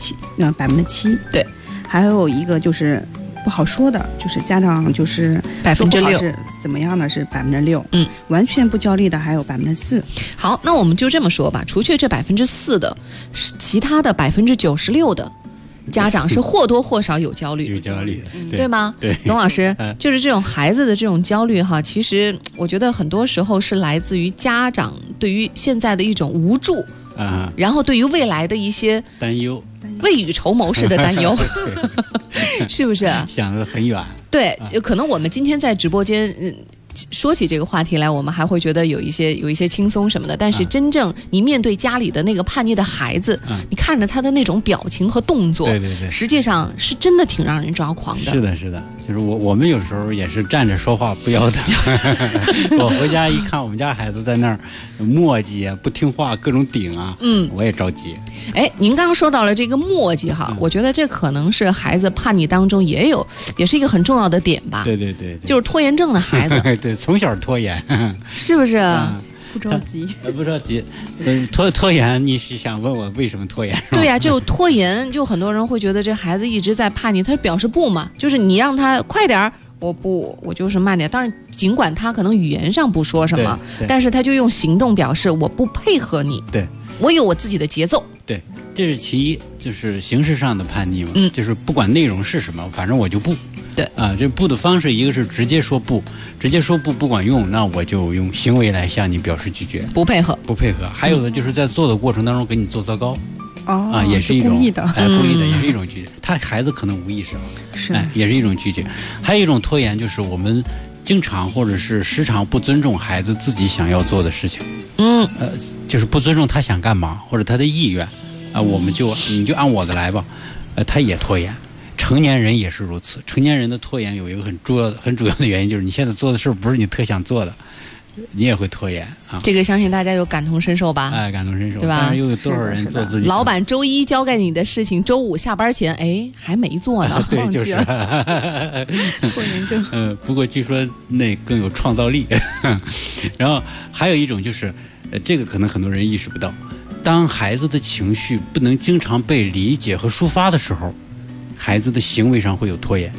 7%， 对。 还有一个就是不好说的，就是家长就是 6% 是怎么样呢？是6%，完全不焦虑的还有4%。 好，那我们就这么说吧，除去这4%的，其他的96%的家长是或多或少有焦虑， 有焦虑的， 对吗？ 对， 董老师，就是这种孩子的这种焦虑哈，其实我觉得很多时候是来自于家长对于现在的一种无助啊，然后对于未来的一些担忧， 未雨绸缪式的担忧，是不是？ 想得很远。 对，可能我们今天在直播间，说起这个话题来，我们还会觉得有一些轻松什么的，但是真正你面对家里的那个叛逆的孩子，你看着他的那种表情和动作， 对， 实际上是真的挺让人抓狂的。 是的，就是我们有时候也是站着说话不腰疼。我回家一看我们家孩子在那儿磨叽不听话，各种顶啊，我也着急。 哎，您刚刚说到了这个磨叽哈，我觉得这可能是孩子叛逆当中也是一个很重要的点吧。 对， 就是拖延症的孩子。 对，从小拖延， 是不是？ 不着急， 不着急。拖延，你是想问我为什么拖延？ 对呀，就拖延，就很多人会觉得这孩子一直在叛逆，他表示不嘛，就是你让他快点儿，我不，我就是慢点。当然，尽管他可能语言上不说什么，但是他就用行动表示我不配合你。 对， 我有我自己的节奏。 对，这是其一，就是形式上的叛逆嘛，就是不管内容是什么，反正我就不。 对啊，这不的方式，一个是直接说不，直接说不管用，那我就用行为来向你表示拒绝， 不配合。 还有的就是在做的过程当中给你做糟糕，也是一种故意的， 故意的也是一种拒绝。他孩子可能无意识， 是， 也是一种拒绝。还有一种拖延，就是我们经常或者是时常不尊重孩子自己想要做的事情，就是不尊重他想干嘛或者他的意愿啊，你就按我的来吧，他也拖延。成年人也是如此，成年人的拖延有一个很主要的原因，就是你现在做的事不是你特想做的，你也会拖延啊。 这个相信大家有感同身受吧？ 感同身受， 对吧？ 但是又有多少人做自己？ 老板周一交给你的事情，周5下班前，还没做呢， 对，就是拖延症。 不过据说那更有创造力。然后还有一种就是，这个可能很多人意识不到，当孩子的情绪不能经常被理解和抒发的时候，孩子的行为上会有拖延，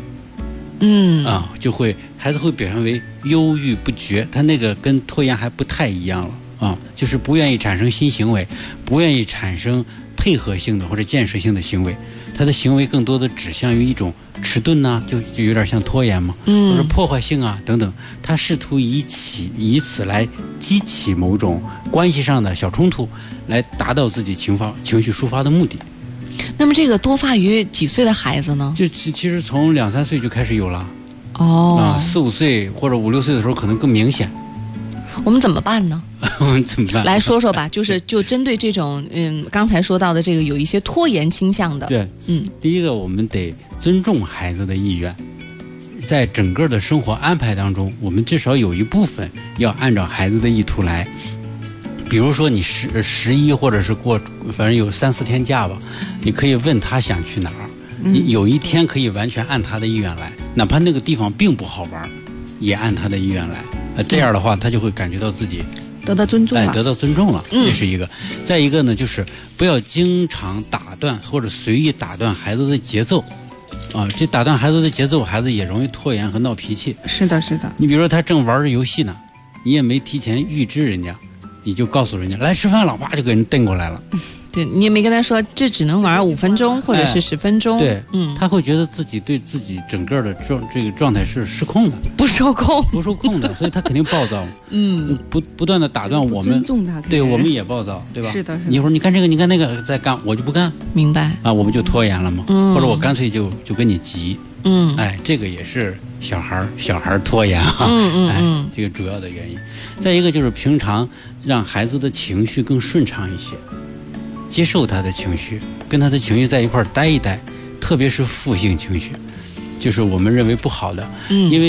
孩子会表现为忧郁不决，他那个跟拖延还不太一样了就是不愿意产生新行为，不愿意产生配合性的或者建设性的行为，他的行为更多的指向于一种迟钝呐，就有点像拖延嘛，或者破坏性啊等等，他试图以此来激起某种关系上的小冲突，来达到自己情绪抒发的目的。 那么这个多发于几岁的孩子呢？ 就其实从2、3岁就开始有了 ，4、 5岁或者5、6岁的时候可能更明显。 我们怎么办呢？ 怎么办？ 来说说吧，就针对这种刚才说到的这个有一些拖延倾向的。 对，第一个我们得尊重孩子的意愿，在整个的生活安排当中，我们至少有一部分要按照孩子的意图来。比如说你11或者是反正有3、4天假吧，你可以问他想去哪儿，你有一天可以完全按他的意愿来，哪怕那个地方并不好玩，也按他的意愿来。这样的话，他就会感觉到自己得到尊重了， 得到尊重了，这是一个。再一个呢，就是不要经常打断或者随意打断孩子的节奏，这打断孩子的节奏，孩子也容易拖延和闹脾气。 是的。 你比如说他正玩着游戏呢，你也没提前预知人家，你就告诉人家来吃饭了，哇就给人瞪过来了。 对，你也没跟他说这只能玩5分钟或者是10分钟。 对，他会觉得自己对自己整个的这个状态是失控的， 不受控的，所以他肯定暴躁。不断的打断我们，对我们也暴躁，对吧？ 是的。 一会儿你看这个，你看那个在干，我就不干。 明白啊，我们就拖延了嘛，或者我干脆就跟你急。这个也是小孩拖延这个主要的原因。再一个就是平常让孩子的情绪更顺畅一些，接受他的情绪，跟他的情绪在一块待一待，特别是负性情绪，就是我们认为不好的，因为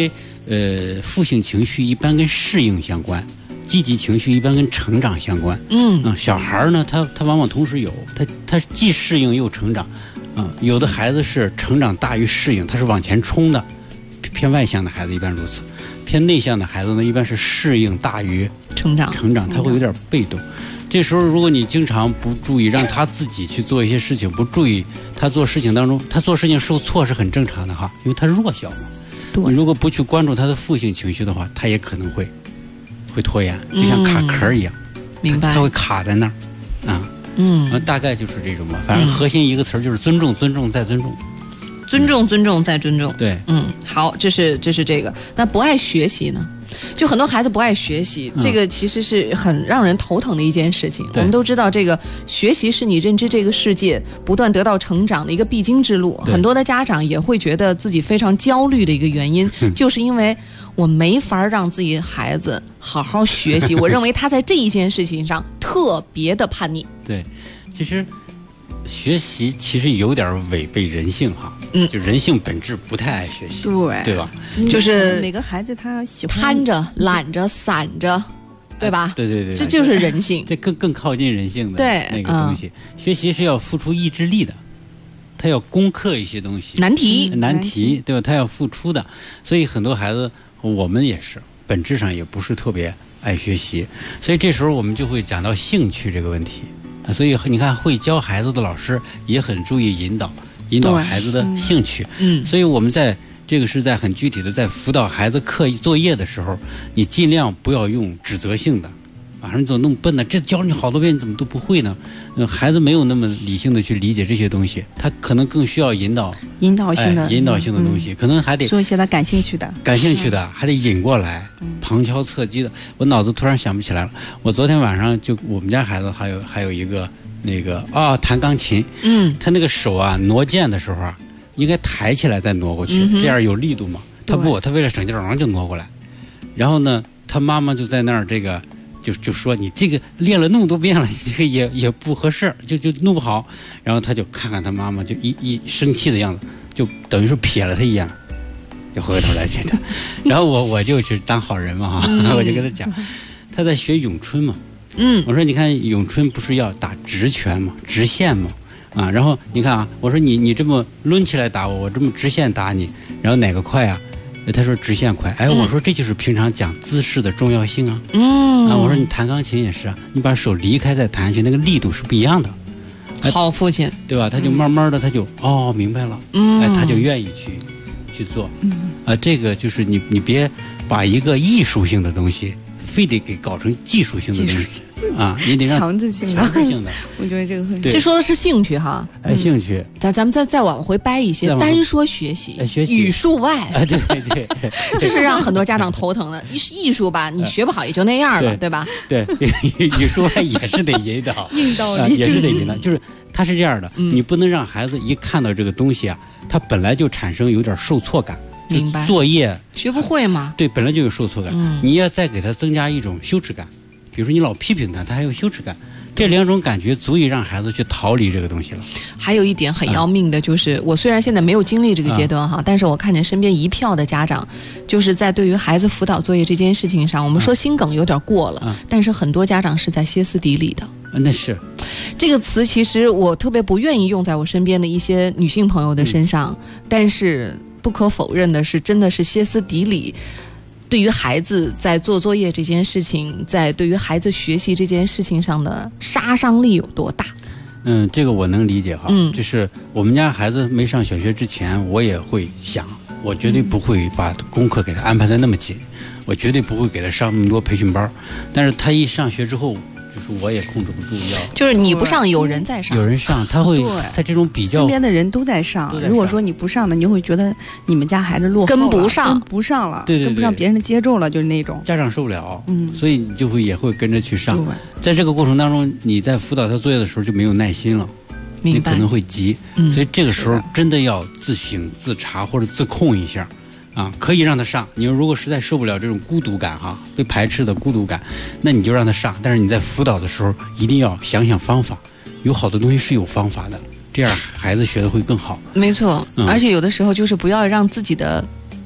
负性情绪一般跟适应相关，积极情绪一般跟成长相关。小孩呢，他往往同时有，他既适应又成长。有的孩子是成长大于适应，他是往前冲的，偏外向的孩子一般如此。偏内向的孩子呢，一般是适应大于成长，他会有点被动。这时候如果你经常不注意，让他自己去做一些事情，不注意他做事情当中，他做事情受挫是很正常的哈，因为他弱小嘛。你如果不去关注他的负性情绪的话，他也可能会拖延，就像卡壳一样， 明白？ 他会卡在那儿啊。大概就是这种吧。反正核心一个词就是尊重，尊重再尊重。 尊重，尊重再尊重。 对， 好，这是这个。那不爱学习呢？就很多孩子不爱学习，这个其实是很让人头疼的一件事情。我们都知道，这个学习是你认知这个世界不断得到成长的一个必经之路。很多的家长也会觉得自己非常焦虑的一个原因，就是因为我没法让自己的孩子好好学习。我认为他在这一件事情上特别的叛逆。 对，其实学习其实有点违背人性哈。就人性本质不太爱学习，对吧？ 就是每个孩子他喜欢贪着、懒着、散着，对吧？ 对， 这就是人性， 这更靠近人性的那个东西。学习是要付出意志力的，他要攻克一些东西，难题，对吧？他要付出的，所以很多孩子，我们也是本质上也不是特别爱学习，所以这时候我们就会讲到兴趣这个问题。所以你看，会教孩子的老师也很注意引导孩子的兴趣。所以我们在这个是在很具体的在辅导孩子课作业的时候，你尽量不要用指责性的，你怎么那么笨呢？这教你好多遍你怎么都不会呢？孩子没有那么理性的去理解这些东西，他可能更需要引导性的东西，可能还得做一些他感兴趣的， 还得引过来，旁敲侧击的。我脑子突然想不起来了，我昨天晚上就我们家孩子还有一个弹钢琴，他那个手挪键的时候应该抬起来再挪过去，这样有力度嘛。他为了省劲儿就挪过来，然后呢，他妈妈就在那儿就说你这个练了那么多遍了，你这个也不合适，就弄不好。然后他就看看他妈妈，就一生气的样子，就等于是瞥了他一眼，就回头来接他。然后我就是当好人嘛我就跟他讲，他在学咏春嘛。我说你看咏春不是要打直拳吗？直线吗？然后你看我说你这么抡起来打我这么直线打你，然后哪个快啊？他说直线快。我说这就是平常讲姿势的重要性啊。我说你弹钢琴也是你把手离开再弹下去，那个力度是不一样的。 好父亲， 对吧？他就慢慢的他就明白了，他就愿意去做。这个就是你别把一个艺术性的东西非得给搞成技术性的东西你得让强制性的。我觉得这个会， 这说的是兴趣哈。 兴趣。 咱们再往回掰一些，单说学习，语数外。 对， 这是让很多家长头疼的。艺术吧，你学不好也就那样了，对吧？ 对，语数外也是得引导， 硬道理也是得引导。就是他是这样的，你不能让孩子一看到这个东西他本来就产生有点受挫感。 明白。 作业学不会嘛？ 对，本来就有受挫感，你要再给他增加一种羞耻感。比如说你老批评他还有羞耻感，这两种感觉足以让孩子去逃离这个东西了。 还有一点很要命的就是，我虽然现在没有经历这个阶段但是我看见身边一票的家长，就是在对于孩子辅导作业这件事情上，我们说心梗有点过了，但是很多家长是在歇斯底里的。 那是这个词，其实我特别不愿意用在我身边的一些女性朋友的身上，但是不可否认的是，真的是歇斯底里。对于孩子在做作业这件事情，在对于孩子学习这件事情上的杀伤力有多大？ 这个我能理解就是我们家孩子没上小学之前，我也会想，我绝对不会把功课给他安排得那么紧，我绝对不会给他上那么多培训班。但是他一上学之后，就是我也控制不住就是你不上，有人在上， 有人上，他这种比较， 身边的人都在上。如果说你不上呢，你就会觉得你们家孩子落后了， 跟不上了， 对， 跟不上别人的节奏了，就是那种家长受不了，所以你也会跟着去上。在这个过程当中，你在辅导他作业的时候就没有耐心了，你可能会急，所以这个时候真的要自省自查或者自控一下。可以让他上。你如果实在受不了这种孤独感被排斥的孤独感，那你就让他上。但是你在辅导的时候一定要想想方法，有好多东西是有方法的，这样孩子学的会更好。 没错，而且有的时候就是不要让自己的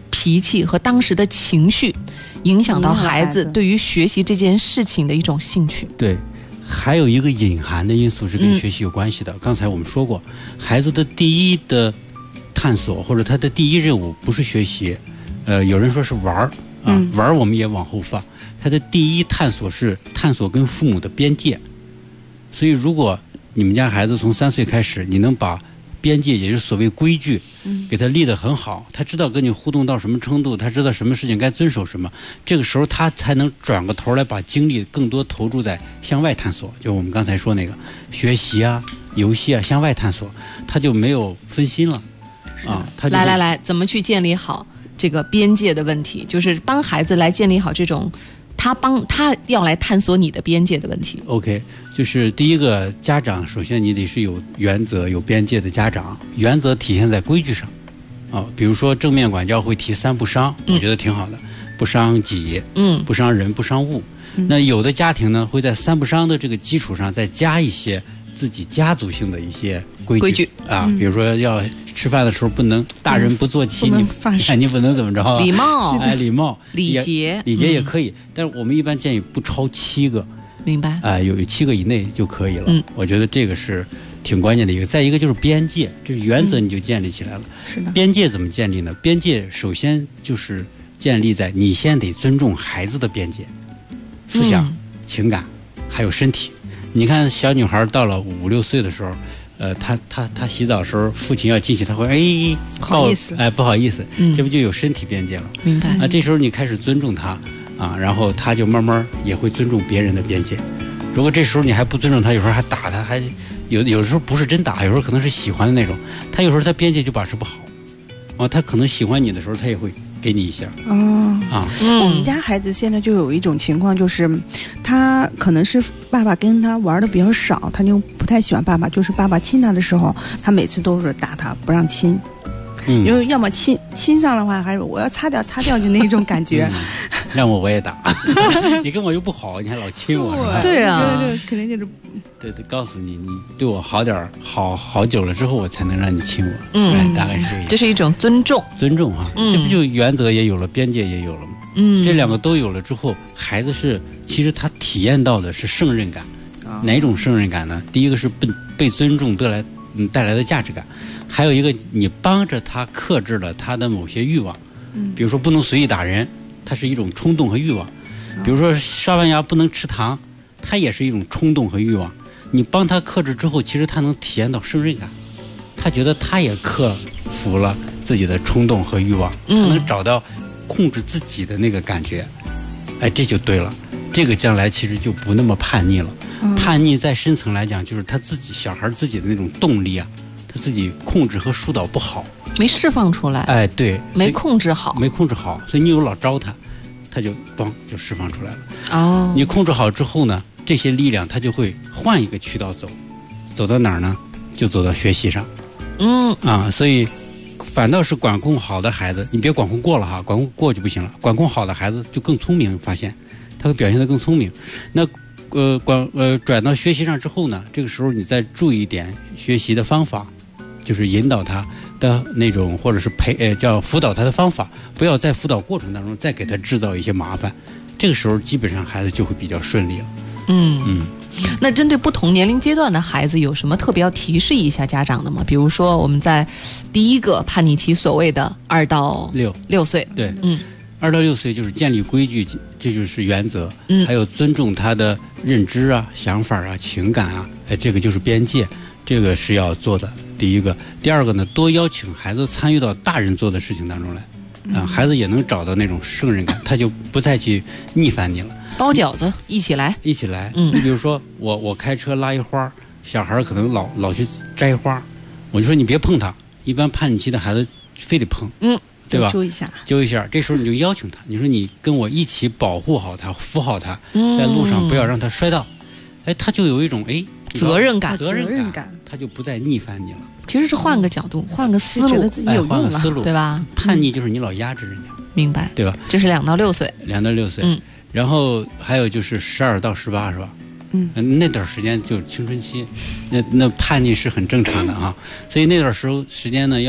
脾气和当时的情绪，影响到孩子对于学习这件事情的一种兴趣。 对，还有一个隐含的因素是跟学习有关系的。刚才我们说过，孩子的第一的探索或者他的第一任务不是学习，有人说是玩儿啊，玩儿我们也往后放。他的第一探索是探索跟父母的边界。所以如果你们家孩子从3岁开始，你能把边界，也就是所谓规矩，给他立得很好，他知道跟你互动到什么程度，他知道什么事情该遵守什么，这个时候他才能转过头来把精力更多投注在向外探索，就我们刚才说那个学习啊、游戏啊，向外探索，他就没有分心了啊。他来，怎么去建立好这个边界的问题？就是帮孩子来建立好这种。他要来探索你的边界的问题。 OK， 就是第一个，家长首先你得是有原则、有边界的家长。原则体现在规矩上，比如说正面管教会提3不伤，我觉得挺好的，不伤己，不伤人，不伤物。那有的家庭呢，会在3不伤的这个基础上再加一些自己家族性的一些规矩啊，比如说要吃饭的时候不能大人不坐齐，你不能怎么着？ 礼貌， 礼貌， 礼节也可以，但是我们一般建议不超7个。 明白？ 有7个以内就可以了。我觉得这个是挺关键的一个。再一个就是边界，这是原则，你就建立起来了。 是的。 边界怎么建立呢？边界首先就是建立在你先得尊重孩子的边界，思想、情感还有身体。你看小女孩到了5、6岁的时候，她洗澡的时候，父亲要进去，她会不好意思， 不好意思，这不就有身体边界了？ 明白。 这时候你开始尊重她啊，然后她就慢慢也会尊重别人的边界。如果这时候你还不尊重她，有时候还打她，还有时候不是真打，有时候可能是喜欢的那种，她有时候她边界就把持不好啊，她可能喜欢你的时候，她也会给你一下。 我们家孩子现在就有一种情况，就是他可能是爸爸跟他玩的比较少，他就不太喜欢爸爸，就是爸爸亲他的时候，他每次都是打他不让亲。因为要么亲上的话，还是我要擦掉，就那种感觉。 让我也打，你跟我又不好，你还老亲我。 对啊， 肯定就是。 对，告诉你，你对我好点，好久了之后，我才能让你亲我。大概是这个。 这是一种尊重。 尊重啊，这不就原则也有了，边界也有了吗？这2个都有了之后，孩子其实他体验到的是胜任感。哪种胜任感呢？第一个是被尊重带来的价值感。还有一个，你帮着他克制了他的某些欲望，比如说不能随意打人，它是一种冲动和欲望；比如说刷完牙不能吃糖，它也是一种冲动和欲望。你帮他克制之后，其实他能体验到胜任感，他觉得他也克服了自己的冲动和欲望，他能找到控制自己的那个感觉。这就对了，这个将来其实就不那么叛逆了。叛逆在深层来讲，就是他自己小孩自己的那种动力啊。他自己控制和疏导不好， 没释放出来。 对， 没控制好， 所以你又老招他，他就咣就释放出来了。你控制好之后呢，这些力量他就会换一个渠道走到哪儿呢？就走到学习上。所以反倒是管控好的孩子，你别管控过了哈，管控过就不行了。管控好的孩子就更聪明，发现他会表现得更聪明。那转到学习上之后呢，这个时候你再注意一点学习的方法。就是引导他的那种，或者是叫辅导他的方法，不要在辅导过程当中再给他制造一些麻烦，这个时候基本上孩子就会比较顺利了。 那针对不同年龄阶段的孩子，有什么特别要提示一下家长的吗？比如说我们在第一个叛逆期，所谓的2到6岁， 对，2到6岁就是建立规矩，这就是原则，还有尊重他的认知啊、想法啊、情感啊，这个就是边界，这个是要做的。第一个，第二个呢，多邀请孩子参与到大人做的事情当中来，孩子也能找到那种胜任感，他就不再去逆反你了。 包饺子，一起来。 你比如说我开车拉一花，小孩可能老去摘花，我就说你别碰它。一般叛逆期的孩子非得碰，对吧？揪一下，这时候你就邀请他，你说你跟我一起保护好他，扶好他，在路上不要让他摔到。他就有一种责任感， 他就不再逆反你了。 其实是换个角度，换个思路， 觉得自己有用了， 对吧？ 叛逆就是你老压制人家， 明白？ 对吧？ 这是2到6岁 ，2到6岁。然后还有就是12到18，是吧？那段时间就是青春期，那叛逆是很正常的啊。所以那段时间呢，要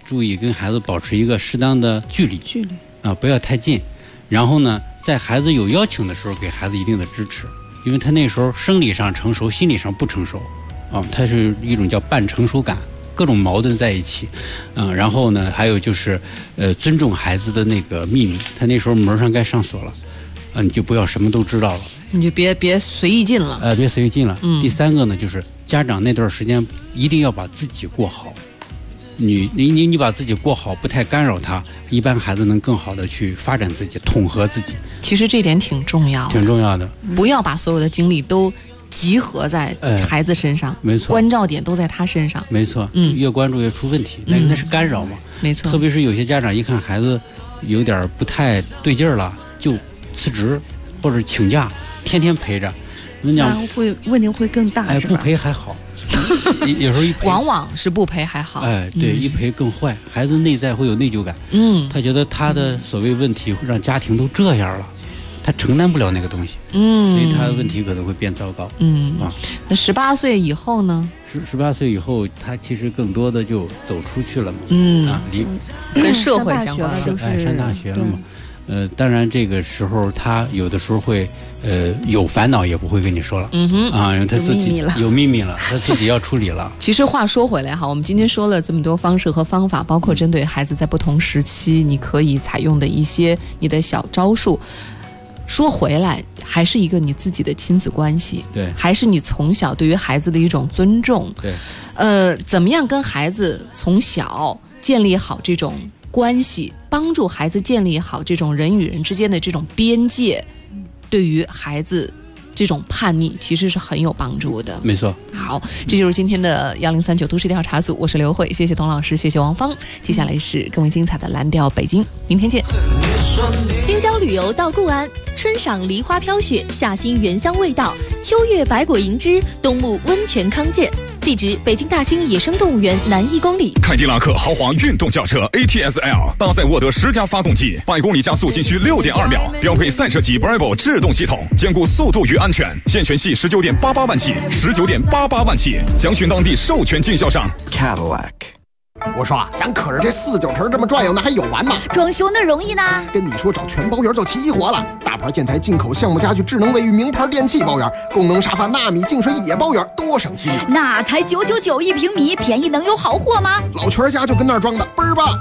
注意跟孩子保持一个适当的距离啊，不要太近。然后呢，在孩子有邀请的时候，给孩子一定的支持，因为他那时候生理上成熟，心理上不成熟啊，他是一种叫半成熟感，各种矛盾在一起，然后呢，还有就是尊重孩子的那个秘密，他那时候门上该上锁了，你就不要什么都知道了， 你就别随意进了， 别随意进了。第三个呢，就是家长那段时间一定要把自己过好。你把自己过好，不太干扰他，一般孩子能更好的去发展自己，统合自己。 其实这点挺重要的， 不要把所有的精力都集合在孩子身上， 没错， 关照点都在他身上， 没错，越关注越出问题，那是干扰嘛， 没错。 特别是有些家长一看孩子有点不太对劲儿了，就辞职或者请假，天天陪着，我跟你讲， 问题会更大。 不陪还好。有时候一陪往往是不陪还好， 对，一陪更坏，孩子内在会有内疚感，他觉得他的所谓问题会让家庭都这样了，他承担不了那个东西，所以他的问题可能会变糟糕， 那18岁以后呢 ？18岁以后，他其实更多的就走出去了嘛， 跟社会相关了， 上大学了嘛。当然这个时候他有的时候会有烦恼也不会跟你说了，他自己有秘密了，他自己要处理了。 其实话说回来哈，我们今天说了这么多方式和方法，包括针对孩子在不同时期你可以采用的一些你的小招数，说回来还是一个你自己的亲子关系， 对， 还是你从小对于孩子的一种尊重， 对， 怎么样跟孩子从小建立好这种关系，帮助孩子建立好这种人与人之间的这种边界，对于孩子这种叛逆其实是很有帮助的。 没错。 好，这就是今天的1039都市调查组，我是刘慧，谢谢董老师，谢谢王芳。接下来是更为精彩的蓝调北京，明天见。 京郊旅游到固安，春赏梨花飘雪，夏欣原香味道，秋月百果银枝，冬沐温泉康健。地址：北京大兴野生动物园南1公里。 凯迪拉克豪华运动轿车 ATS-L 搭载沃德10加发动机，100公里加速仅需6.2秒，标配散射级 Bravo 制动系统，兼顾速度与安全。现权系19.88万起，19.88万起，详询当地授权经销商 Cadillac。我说啊，咱可是这4-9成这么转悠，那还有完吗？ 装修那容易呢？ 跟你说，找全包园就齐活了。大牌建材、进口项目家具、智能卫浴、名牌电器包园，功能沙发、纳米净水也包园，多省心。 那才999一平米，便宜能有好货吗？ 老全家就跟那儿装的，倍儿棒。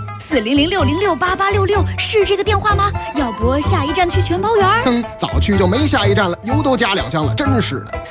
400-606-8866是这个电话吗？要不下一站去全包园？ 早去就没下一站了，油都加2箱了，真是的。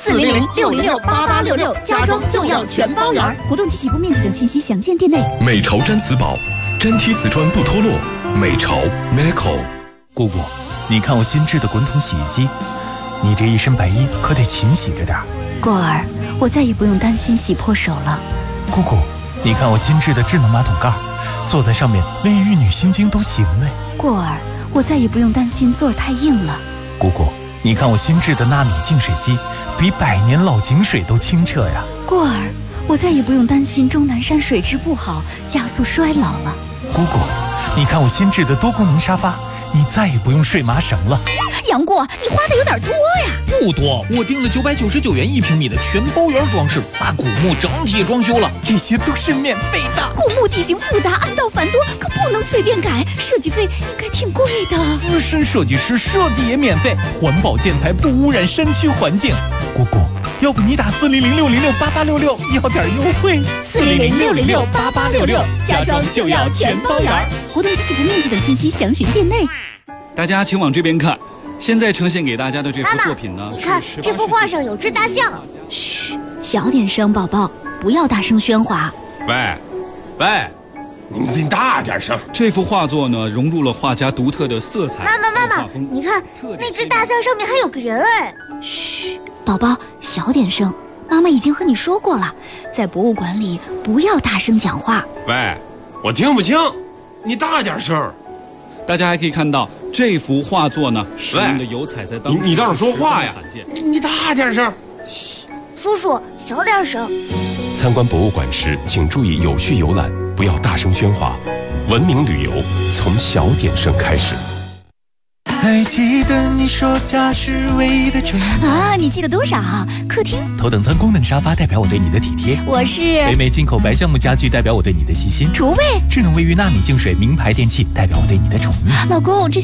400-606-8866，家装就要全包园。 活动及起步面积等信息详见店内。 美潮毡瓷宝，粘贴瓷砖不脱落。美潮 Meco。 姑姑，你看我新制的滚筒洗衣机，你这一身白衣可得勤洗着点。 过儿，我再也不用担心洗破手了。 姑姑，你看我新制的智能马桶盖，坐在上面连玉女心经都行嘞。 过儿，我再也不用担心座儿太硬了。 姑姑，你看我新制的纳米净水机，比100年老井水都清澈呀。 过儿，我再也不用担心终南山水质不好，加速衰老了。 姑姑，你看我新制的多功能沙发，你再也不用睡麻绳了。 杨过，你花的有点多呀。 不多，我订了999元1平米的全包园装饰，把古墓整体装修了，这些都是免费的。 古墓地形复杂，暗道繁多，可不能随便改，设计费应该挺贵的。 资深设计师设计也免费，环保建材不污染山区环境。 姑姑，要不你打400-606-8866要点优惠。 400-606-8866，家装就要全包园。活动及起步面积等信息详询店内。 大家请往这边看，现在呈现给大家的这幅作品呢， 你看这幅画上有只大象。嘘，小点声，宝宝，不要大声喧哗。 喂，你大点声。 这幅画作呢，融入了画家独特的色彩。 妈妈，你看那只大象上面还有个人哎。嘘，宝宝，小点声。妈妈已经和你说过了，在博物馆里不要大声讲话。 喂，我听不清，你大点声。 大家还可以看到这幅画作呢，使用的油彩在当时你倒是说话呀！你大点声。 嘘，叔叔小点声。 参观博物馆时，请注意有序游览，不要大声喧哗。文明旅游从小点声开始。 还记得你说家是唯一的城啊？你记得多少？客厅头等舱功能沙发代表我对你的体贴。 我是北美进口白橡木家具代表我对你的细心。 厨卫智能卫浴纳米净水名牌电器代表我对你的宠溺。 老公，这